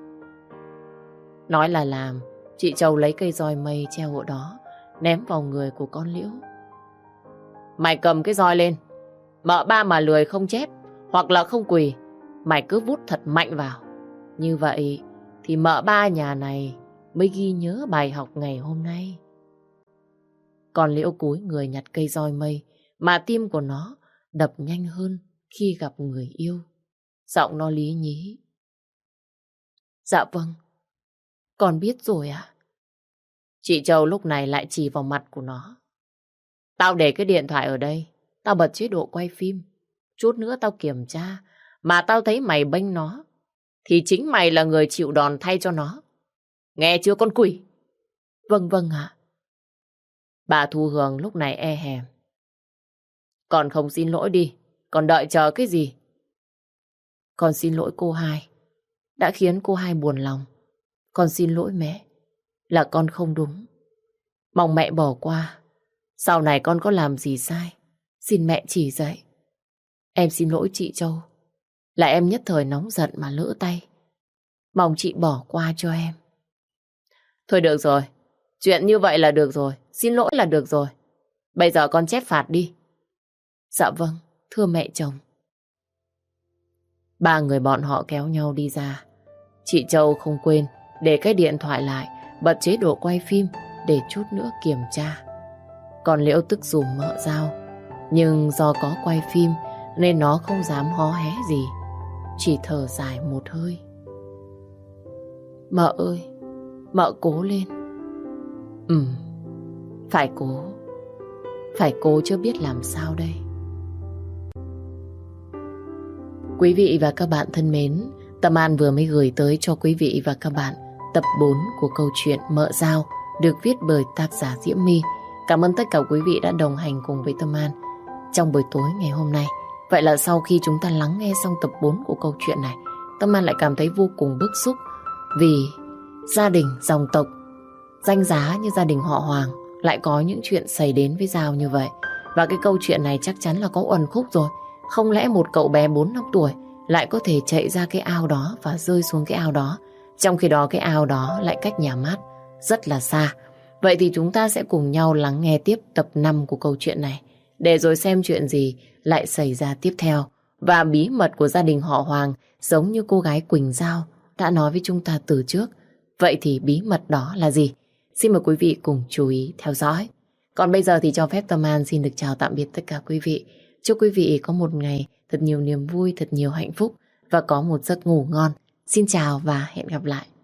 Speaker 1: Nói là làm, chị Châu lấy cây roi mây treo ở đó, ném vào người của con Liễu. Mày cầm cái roi lên, mợ ba mà lười không chép, hoặc là không quỳ, mày cứ vút thật mạnh vào. Như vậy thì mợ ba nhà này mới ghi nhớ bài học ngày hôm nay. Con Liễu cúi người nhặt cây roi mây, mà tim của nó đập nhanh hơn khi gặp người yêu. Giọng nó lý nhí. Dạ vâng, con biết rồi ạ. Chị Châu lúc này lại chỉ vào mặt của nó. Tao để cái điện thoại ở đây, tao bật chế độ quay phim. Chút nữa tao kiểm tra, mà tao thấy mày bênh nó, thì chính mày là người chịu đòn thay cho nó. Nghe chưa con quỷ? Vâng vâng ạ. Bà Thu Hường lúc này e hèm. Con không xin lỗi đi, còn đợi chờ cái gì? Con xin lỗi cô hai, đã khiến cô hai buồn lòng. Con xin lỗi mẹ, là con không đúng. Mong mẹ bỏ qua. Sau này con có làm gì sai, xin mẹ chỉ dạy. Em xin lỗi chị Châu, là em nhất thời nóng giận mà lỡ tay. Mong chị bỏ qua cho em. Thôi được rồi, chuyện như vậy là được rồi, xin lỗi là được rồi. Bây giờ con chép phạt đi. Dạ vâng, thưa mẹ chồng. Ba người bọn họ kéo nhau đi ra. Chị Châu không quên để cái điện thoại lại, bật chế độ quay phim để chút nữa kiểm tra. Còn Liễu tức dùm mợ dao, nhưng do có quay phim nên nó không dám hó hé gì, chỉ thở dài một hơi. Mợ ơi, mợ cố lên. Ừ, phải cố, phải cố chứ biết làm sao đây. Quý vị và các bạn thân mến, Tâm An vừa mới gửi tới cho quý vị và các bạn tập bốn của câu chuyện Mợ Dao được viết bởi tác giả Diễm My. Cảm ơn tất cả quý vị đã đồng hành cùng với Tâm An trong buổi tối ngày hôm nay. Vậy là sau khi chúng ta lắng nghe xong tập bốn của câu chuyện này, Tâm An lại cảm thấy vô cùng bức xúc vì gia đình, dòng tộc, danh giá như gia đình họ Hoàng lại có những chuyện xảy đến với Dao như vậy. Và cái câu chuyện này chắc chắn là có uẩn khúc rồi. Không lẽ một cậu bé bốn năm tuổi lại có thể chạy ra cái ao đó và rơi xuống cái ao đó, trong khi đó cái ao đó lại cách nhà mát rất là xa. Vậy thì chúng ta sẽ cùng nhau lắng nghe tiếp tập năm của câu chuyện này, để rồi xem chuyện gì lại xảy ra tiếp theo. Và bí mật của gia đình họ Hoàng, giống như cô gái Quỳnh Giao đã nói với chúng ta từ trước. Vậy thì bí mật đó là gì? Xin mời quý vị cùng chú ý theo dõi. Còn bây giờ thì cho phép Tâm An xin được chào tạm biệt tất cả quý vị. Chúc quý vị có một ngày thật nhiều niềm vui, thật nhiều hạnh phúc và có một giấc ngủ ngon. Xin chào và hẹn gặp lại.